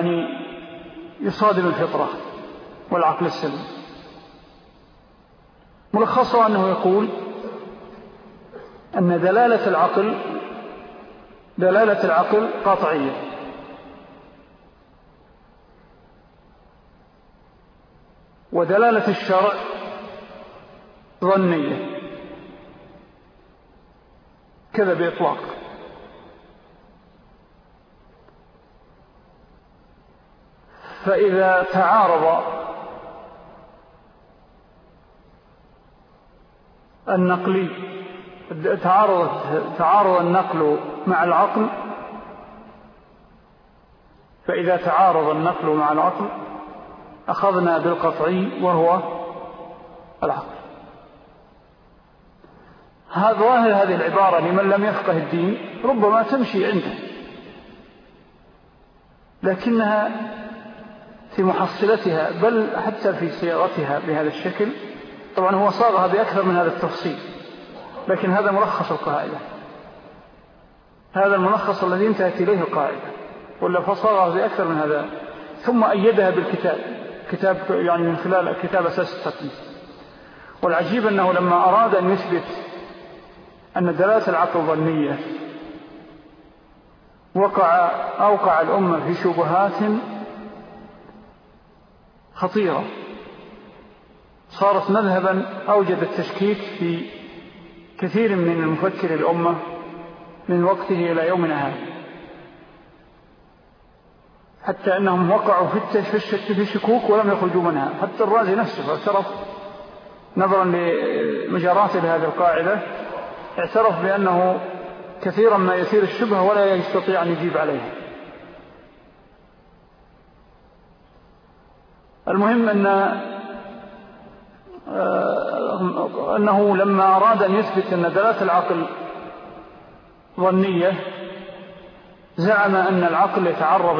[SPEAKER 1] يصادم الفطرة والعقل السليم. ملخصه أنه يقول أن دلالة العقل قطعية، ودلالة الشرع ظنية، كذا بإطلاق. فإذا تعارض تعارض النقل مع العقل، فإذا تعارض النقل مع العقل أخذنا بالقطعي وهو العقل. ظاهر هذه العبارة لمن لم يفقه الدين ربما تمشي عنده، لكنها في محصلتها بل حتى في صياغتها بهذا الشكل، طبعا هو صاغها بأكثر من هذا التفصيل، لكن هذا ملخص القاعدة، هذا الملخص الذي انتهت إليه القاعدة، ولا فصاغها بأكثر من هذا، ثم أيدها كتاب يعني من خلال كتاب أساس التقليد. والعجيب أنه لما أراد أن يثبت أن دلالة العقل ظنية أوقع الأمة في شبهات خطيرة صارت مذهبا أوجد التشكيك في كثير من المفكر الأمة من وقته إلى يومنا هذا، حتى أنهم وقعوا في شكوك ولم يخرجوا منها. حتى الرازي نفسه اعترف نظرا لمجارات هذه القاعدة، اعترف بأنه كثيرا ما يثير الشبهة ولا يستطيع أن يجيب عليها. المهم أنه لما أراد أن يثبت أن دلالة العقل ظنية زعم أن العقل يتعرض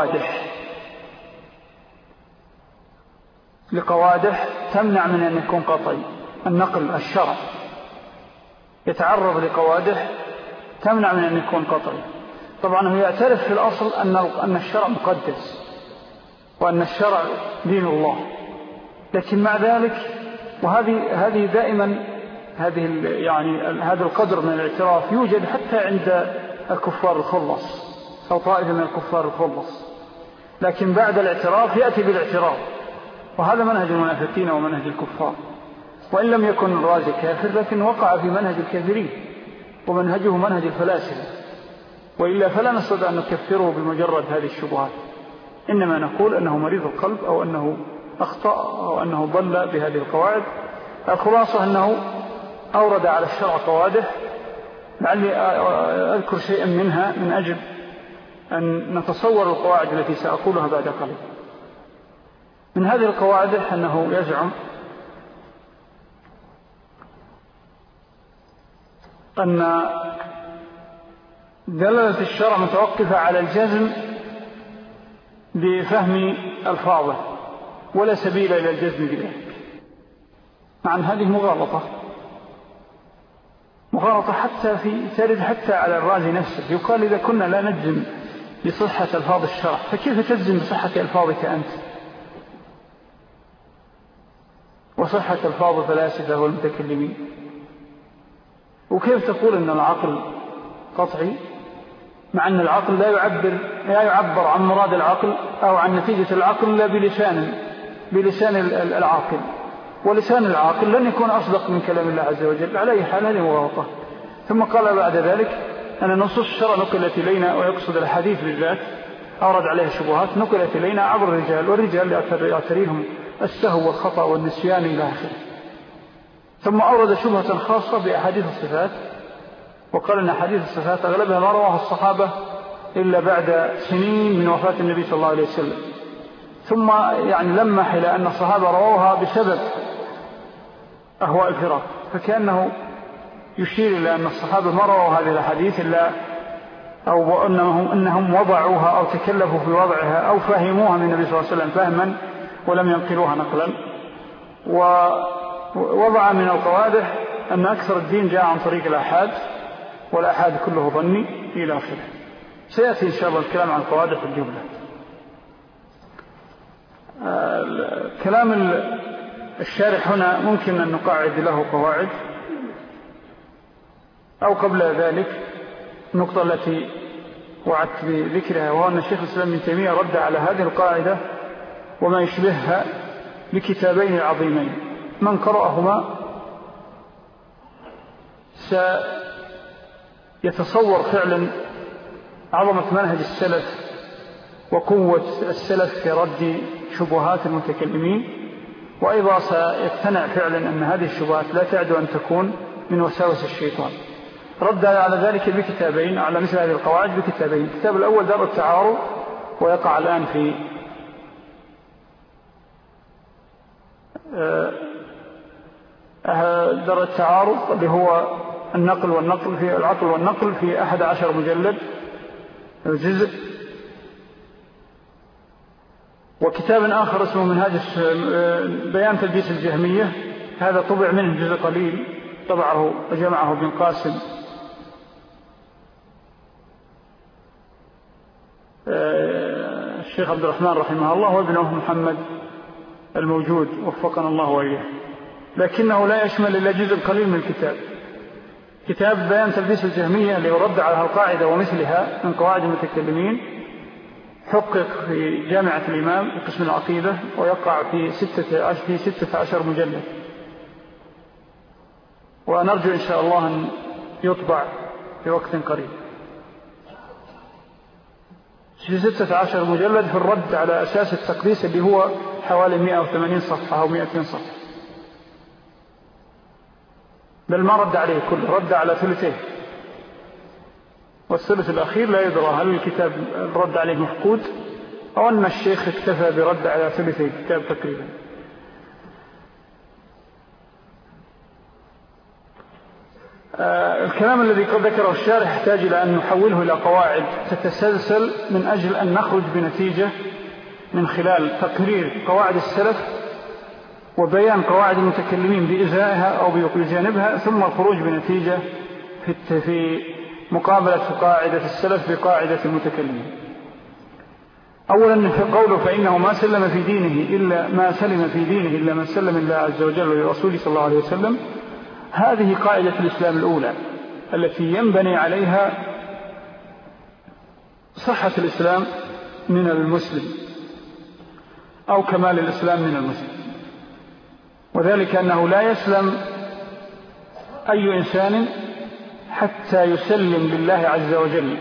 [SPEAKER 1] لقوادح تمنع من أن يكون قطعي. النقل الشرع يتعرض لقوادح تمنع من أن يكون قطعي. طبعا هو يعترف في الأصل أن الشرع مقدس وأن الشرع دين الله، لكن مع ذلك وهذه دائما هذا القدر من الاعتراف يوجد حتى عند الكفار الخلص أو طائفة من الكفار الخلص، لكن بعد الاعتراف يأتي بالاعتراف، وهذا منهج المنافقين ومنهج الكفار. وإن لم يكن الرازي كافر لكن وقع في منهج الكافرين، ومنهجه منهج الفلاسفة، وإلا فلا نستطيع أن نكفره بمجرد هذه الشبهات، إنما نقول أنه مريض القلب أو أنه أخطأ أو أنه ضل بهذه القواعد. الخلاصة أنه أورد على الشرع قوادح، لعلي أذكر شيئا منها من أجل أن نتصور القواعد التي سأقولها بعد قليل. من هذه القواعد أنه يزعم أن دلالة الشرع متوقفة على الجزم بفهم ألفاظه ولا سبيل إلى الجزم بذلك. مع أن هذه مغالطة حتى ترد حتى على الرازي نفسه. يقال إذا كنا لا نجزم بصحة ألفاظ الشرع فكيف تجزم بصحة ألفاظك أنت وصحة ألفاظ الفلاسفة والمتكلمين؟ وكيف تقول أن العقل قطعي مع أن العقل لا يعبر عن مراد العقل أو عن نتيجة العقل إلا بلسان العاقل، ولسان العاقل لن يكون أصدق من كلام الله عز وجل. على أي حال هذه مغالطة. ثم قال بعد ذلك أن نصوص الشرع نقلت إلينا، ويقصد الحديث بالذات أورد عليها شبهات، نقلت إلينا عبر الرجال، والرجال يعتريهم السهو والخطأ والنسيان إلى آخره. ثم أورد شبهة خاصة بأحاديث الصفات، وقال أن أحاديث الصفات أغلبها ما رواها الصحابة إلا بعد سنين من وفاة النبي صلى الله عليه وسلم، ثم لمح إلى أن الصحابة رواها بسبب أهواء الفرق، فكأنه يشير إلى أن الصحابة ما رواوا هذه الأحاديث إلا أو أنهم وضعوها أو تكلفوا في وضعها أو فهموها من النبي صلى الله عليه وسلم فهما ولم ينقلوها نقلا. ووضع من القوادح أن أكثر الدين جاء عن طريق الآحاد، والآحاد كله ظني إلى آخره. سيأتي إن شاء الله الكلام عن القوادح الجملة. كلام الشارح هنا ممكن أن نقاعد له قواعد، أو قبل ذلك النقطة التي وعدت بذكرها، وهو أن الشيخ الإسلام ابن تيمية رد على هذه القاعدة وما يشبهها بكتابين عظيمين من قرأهما سيتصور فعلا عظمة منهج السلف وقوة السلف في رد شبهات المتكلمين، وأيضا سيقتنع فعلا أن هذه الشبهات لا تعد أن تكون من وساوس الشيطان. رد على ذلك بكتابين، على مثل هذه القواعد بكتابين. الكتاب الأول دار التعارض، ويقع الآن في دار التعارض اللي هو النقل والنقل في العقل والنقل في 11 مجلد جزء. وكتاب آخر اسمه منهاج بيان تلبيس الجهمية، هذا طبع منه جزء قليل، طبعه وجمعه ابن قاسم الشيخ عبد الرحمن رحمه الله وابنه محمد الموجود وفقنا الله وإياه، لكنه لا يشمل إلا جزء قليل من الكتاب. كتاب بيان تلبيس الجهمية اللي يرد على القاعدة ومثلها من قواعد المتكلمين حقق في جامعة الإمام قسم العقيدة، ويقع في 16 مجلد، ونرجو إن شاء الله أن يطبع في وقت قريب في 16 مجلد في الرد على أساس التقديس اللي هو حوالي 180 صفحة أو 200 صفحة، بل ما رد عليه كله، رد على ثلثيه، والثلث الأخير لا يدرى هل الكتاب الرد عليه مفقود أو أن الشيخ اكتفى برد على ثلثي الكتاب تقريبا. الكلام الذي قد ذكره الشارح يحتاج إلى أن نحوله إلى قواعد تتسلسل من أجل أن نخرج بنتيجة من خلال تقرير قواعد السلف وبيان قواعد المتكلمين بإزائها أو بجانبها، ثم الخروج بنتيجة في مقابلة قاعدة السلف بقاعدة المتكلمين. أولا في قوله فإنه ما سلم في دينه إلا من سلم الله عز وجل ولرسوله صلى الله عليه وسلم، هذه قاعدة الإسلام الأولى التي ينبني عليها صحة الإسلام من المسلم أو كمال الإسلام من المسلم، وذلك أنه لا يسلم أي إنسان حتى يسلم لله عز وجل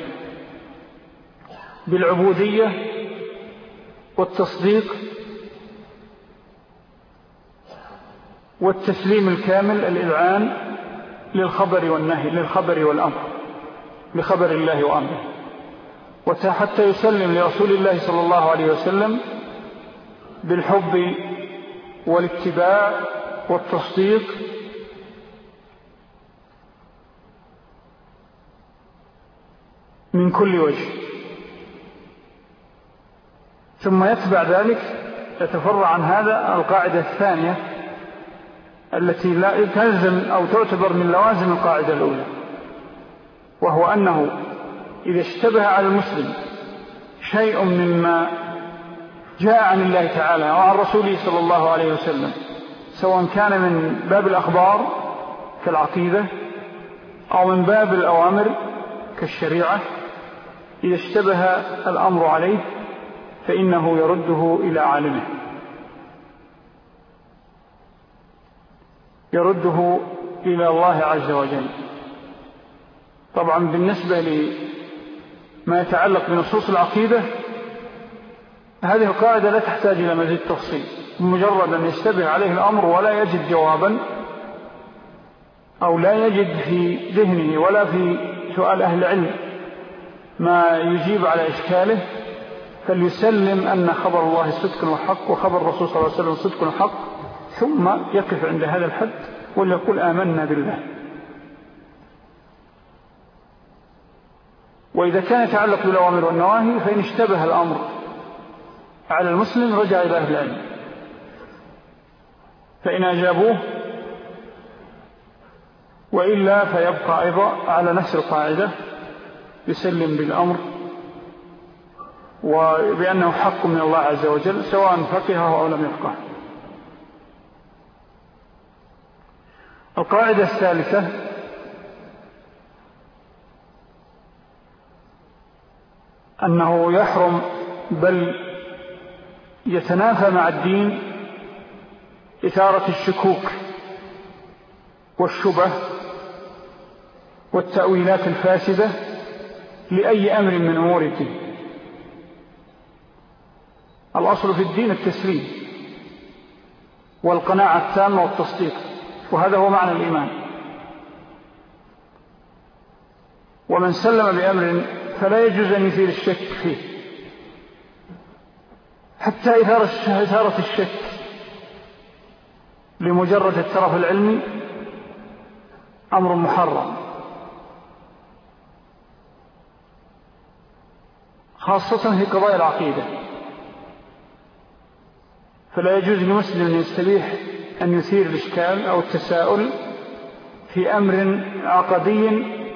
[SPEAKER 1] بالعبودية والتصديق والتسليم الكامل، الإذعان للخبر والنهي، للخبر والأمر، لخبر الله وأمره، وحتى يسلم لرسول الله صلى الله عليه وسلم بالحب والاتباع والتصديق من كل وجه. ثم يتبع ذلك يتفرع عن هذا القاعدة الثانية التي لا تلزم أو تعتبر من لوازم القاعدة الأولى، وهو أنه إذا اشتبه على المسلم شيء مما جاء عن الله تعالى وعن رسوله صلى الله عليه وسلم، سواء كان من باب الأخبار كالعقيدة أو من باب الأوامر كالشريعة، إذا اشتبه الأمر عليه فإنه يرده إلى عالمه، يرده إلى الله عز وجل. طبعا بالنسبة لما يتعلق بنصوص العقيدة هذه القاعدة لا تحتاج إلى مزيد تفصيل، مجرد أن يشتبه عليه الأمر ولا يجد جوابا أو لا يجد في ذهنه ولا في سؤال أهل العلم ما يجيب على إشكاله، فليسلم أن خبر الله صدق وحق وخبر الرسول صلى الله عليه وسلم صدق وحق، ثم يقف عند هذا الحد وليقول آمنا بالله. وإذا كان يتعلق بالأوامر والنواهي فإن اشتبه الأمر على المسلم رجع إلى أهل العلم، فإن أجابوه، وإلا فيبقى أيضا على نفس القاعدة يسلم بالأمر وبأنه حق من الله عز وجل سواء فقهه أو لم يفقه. القاعدة الثالثة أنه يحرم بل يتنافى مع الدين إثارة الشكوك والشبه والتأويلات الفاسدة لأي أمر من أمور الدين. الأصل في الدين التسليم والقناعة التامة والتصديق، وهذا هو معنى الإيمان. ومن سلم بأمر فلا يجوز أن يثير الشك فيه، حتى إثارة الشك لمجرد الترف العلمي أمر محرم، خاصة في قضايا العقيدة. فلا يجوز لمسلم أن يستبيح أن يثير الإشكال أو التساؤل في أمر عقدي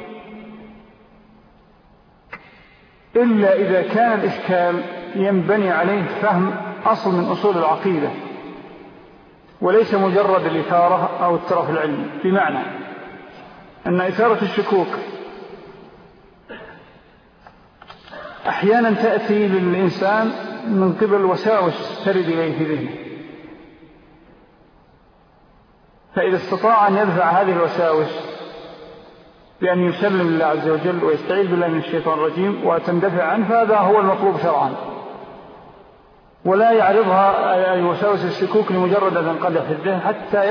[SPEAKER 1] إلا إذا كان الإشكال ينبني عليه فهم أصل من أصول العقيدة، وليس مجرد الإثارة أو الترف العلمي. بمعنى أن إثارة الشكوك أحيانا تأتي للإنسان من قبل وساوس ترد إليه في ذهنه، فإذا استطاع أن يدفع هذه الوساوس بأن يسلم لله عز وجل ويستعيذ بالله من الشيطان الرجيم وتندفع عنه، فهذا هو المطلوب شرعا، ولا يعرضها وساوس الشكوك لمجرد أن ينقدح في الذهن، حتى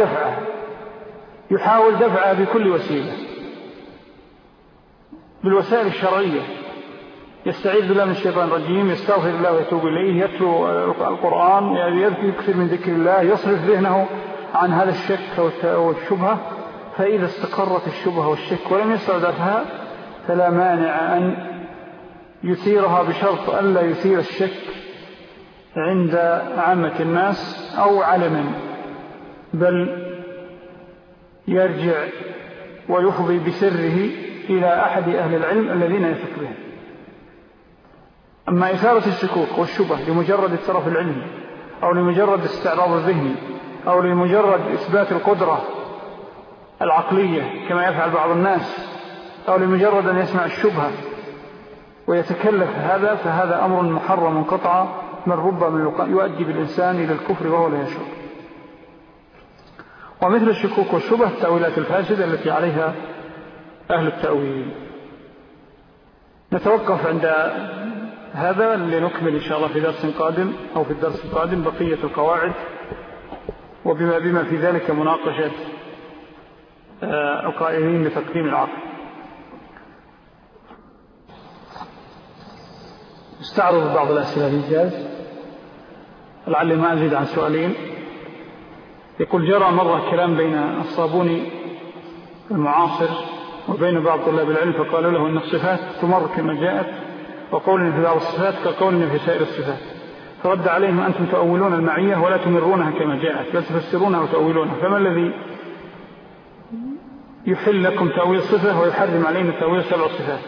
[SPEAKER 1] يحاول دفعها بكل وسيلة بالوسائل الشرعية. يستعيذ بالله من الشيطان الرجيم، يستغفر الله ويتوب إليه، يتلو القرآن، يكثر من ذكر الله، يصرف ذهنه عن هذا الشك والشبهة. فإذا استقرت الشبهة والشك ولم يستطع دفعها فلا مانع أن يثيرها، بشرط ألا يثير الشك عند عامة الناس أو علما، بل يرجع ويفضي بسره إلى أحد أهل العلم الذين يثق بهم. أما إثارة الشكوك والشبه لمجرد الترف العلمي أو لمجرد استعراض الذهني أو لمجرد إثبات القدرة العقلية كما يفعل بعض الناس، أو لمجرد أن يسمع الشبهة ويتكلف هذا، فهذا أمر محرم قطعا، من ربما يؤدي بالإنسان إلى الكفر وهو لا يشعر. ومثل الشكوك والشبه التأويلات الفاسدة التي عليها أهل التأويل. نتوقف عند هذا لنكمل إن شاء الله في درس قادم أو في الدرس القادم بقية القواعد، وبما في ذلك مناقشة القائلين بتقديم العقل. استعرض بعض الأسئلة الإنجاز، لعلي ما أزيد عن سؤالين. يقول: جرى مرة كلام بين الصابوني المعاصر وبين بعض طلاب العلم، فقالوا له إن الصفات تمر كما جاءت، وقولنا في بعض الصفات كقولنا في سائر الصفات. فرد عليهم: أنتم تؤولون المعية ولا تمرونها كما جاءت، بل تفسرونها وتؤولونها، فما الذي يحل لكم تأويل صفة ويحرم علينا تأويل 7 صفات؟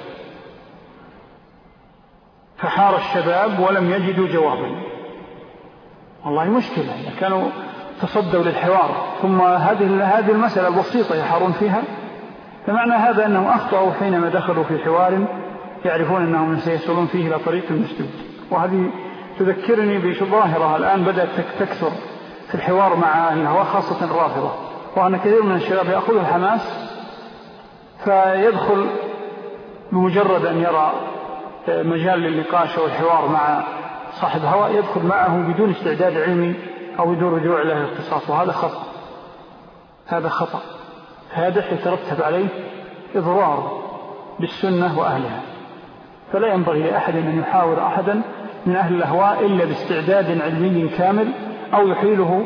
[SPEAKER 1] فحار الشباب ولم يجدوا جوابا. والله مشكلة، كانوا تصدوا للحوار ثم هذه المسألة البسيطة يحارون فيها، فمعنى هذا أنهم أخطأوا حينما دخلوا في حوار يعرفون أنهم سيصلون فيه إلى طريق المسدود. وهذه تذكرني بظاهرة الآن بدأت تكثر في الحوار مع أهل الهوى، خاصة الرافضة، وأن كثير من الشباب يأخذ الحماس فيدخل بمجرد أن يرى مجال للنقاش والحوار مع صاحب هوى، يدخل معه بدون استعداد علمي أو بدون رجوع له الاختصاص، وهذا خطأ. هذا خطأ هذا يترتب عليه إضرار بالسنة وأهلها. فلا ينبغي لأحد أن يحاور أحدا من أهل الأهواء إلا باستعداد علمي كامل، أو يحيله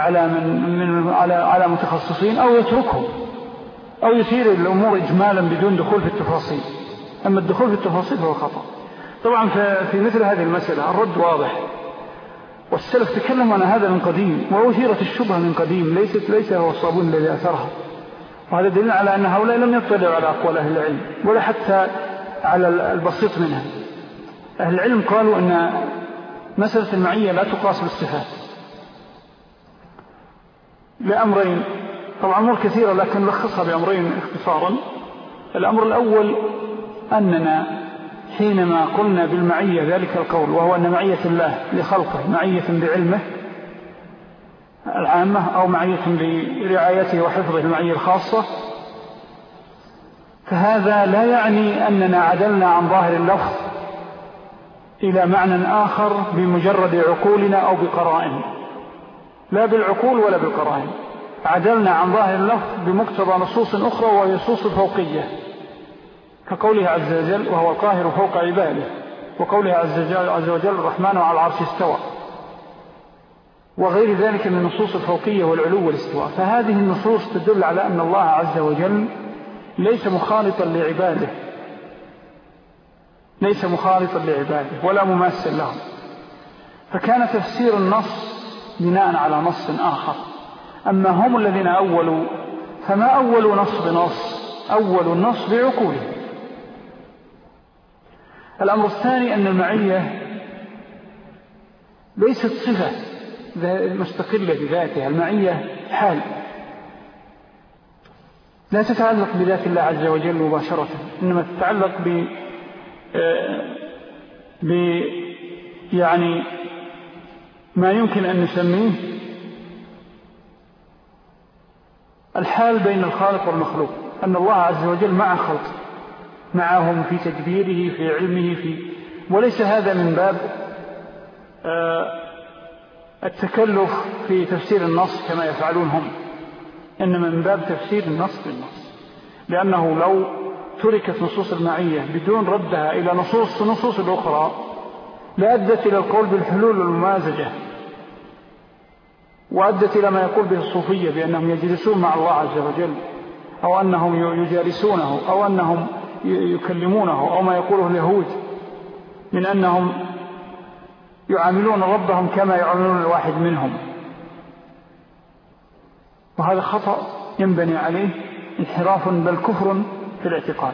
[SPEAKER 1] على متخصصين، أو يتركهم، أو يثير الأمور إجمالا بدون دخول في التفاصيل. أما الدخول في التفاصيل هو خطأ. طبعا في مثل هذه المسألة الرد واضح، والسلف تكلم عن هذا من قديم، وأثيرت الشبهة من قديم، ليس هو الصابون الذي أثرها. وهذا دليل على أن هؤلاء لم يطلعوا على أقوال أهل العلم ولا حتى على البسيط منها. أهل العلم قالوا أن مسألة المعية لا تقاس بالصفات لأمرين: طبعا أمور كثيرة لكن نلخصها بأمرين اختصارا. الأمر الأول أننا حينما قلنا بالمعية ذلك القول، وهو أن معية الله لخلقه معية بعلمه العامة أو معية برعايته وحفظه المعية الخاصة، فهذا لا يعني أننا عدلنا عن ظاهر اللفظ إلى معنى آخر بمجرد عقولنا أو بقرائن، لا بالعقول ولا بالقرائن، عدلنا عن ظاهر اللفظ بمقتضى نصوص أخرى وهي نصوص الفوقية، كقوله عز وجل وهو القاهر فوق عباده، وقوله عز وجل الرحمن على العرش استوى، وغير ذلك من النصوص الفوقية والعلو والاستواء. فهذه النصوص تدل على أن الله عز وجل ليس مخالطا لعباده، ليس مخالطا لعباده ولا مماثلا لهم، فكان تفسير النص بناء على نص آخر. أما هم الذين أولوا فما أولوا نص بنص، أولوا النص بعقوله. الأمر الثاني أن المعية ليست صفة مستقلة بذاتها، المعية حال لا تتعلق بذات الله عز وجل مباشرة، إنما تتعلق يعني ما يمكن أن نسميه الحال بين الخالق والمخلوق، أن الله عز وجل مع خلقه، معهم في تدبيره في علمه وليس هذا من باب التكلف في تفسير النص كما يفعلون هم، إنما من باب تفسير النص بالنص، لأنه لو تركت نصوص المعية بدون ردها إلى نصوص الأخرى لأدت إلى القول بالحلول والممازجة، وأدت إلى ما يقول به الصوفية بأنهم يجلسون مع الله عز وجل، أو أنهم يجالسونه، أو أنهم يكلمونه، أو ما يقوله اليهود من أنهم يعاملون ربهم كما يعاملون الواحد منهم. وهذا خطأ ينبني عليه انحراف بل كفر في الاعتقاد.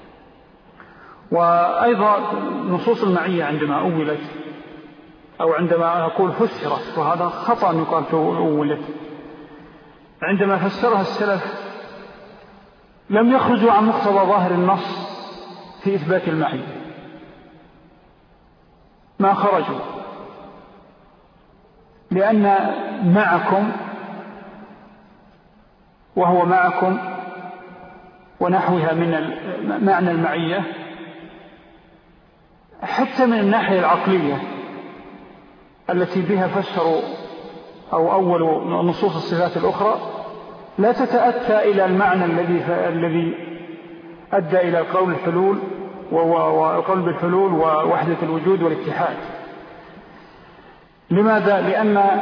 [SPEAKER 1] وأيضا نصوص المعية عندما أولت أو عندما أقول فسرت، وهذا خطأ يقال أولت، عندما فسرها السلف لم يخرجوا عن مقتضى ظاهر النص في إثبات المعية، ما خرجوا، لأن معكم وهو معكم ونحوها من معنى المعية حتى من الناحية العقلية التي بها فسروا أو أول نصوص الصفات الأخرى لا تتأتى إلى المعنى الذي أدى إلى قول الحلول وقول بالحلول ووحدة الوجود والاتحاد. لماذا؟ لأن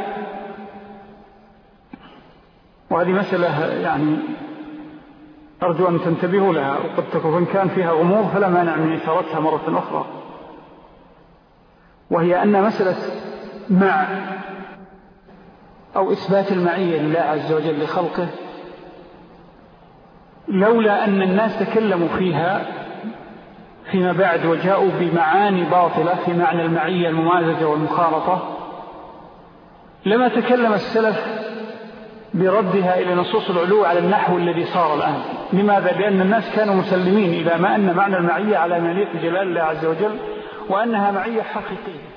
[SPEAKER 1] وهذه مسألة يعني أرجو أن تنتبهوا لها، وقد تكون كان فيها غموض فلا مانع من إثارتها مرة أخرى، وهي أن مسألة مع أو إثبات المعية لله عز وجل لخلقه لولا أن الناس تكلموا فيها فيما بعد وجاءوا بمعاني باطلة في معنى المعية الممازجة والمخالطة لما تكلم السلف بردها إلى نصوص العلو على النحو الذي صار الآن. لماذا؟ لأن الناس كانوا مسلمين إلى ما أن معنى المعية على معنية جلال الله عز وجل وأنها معية حقيقية.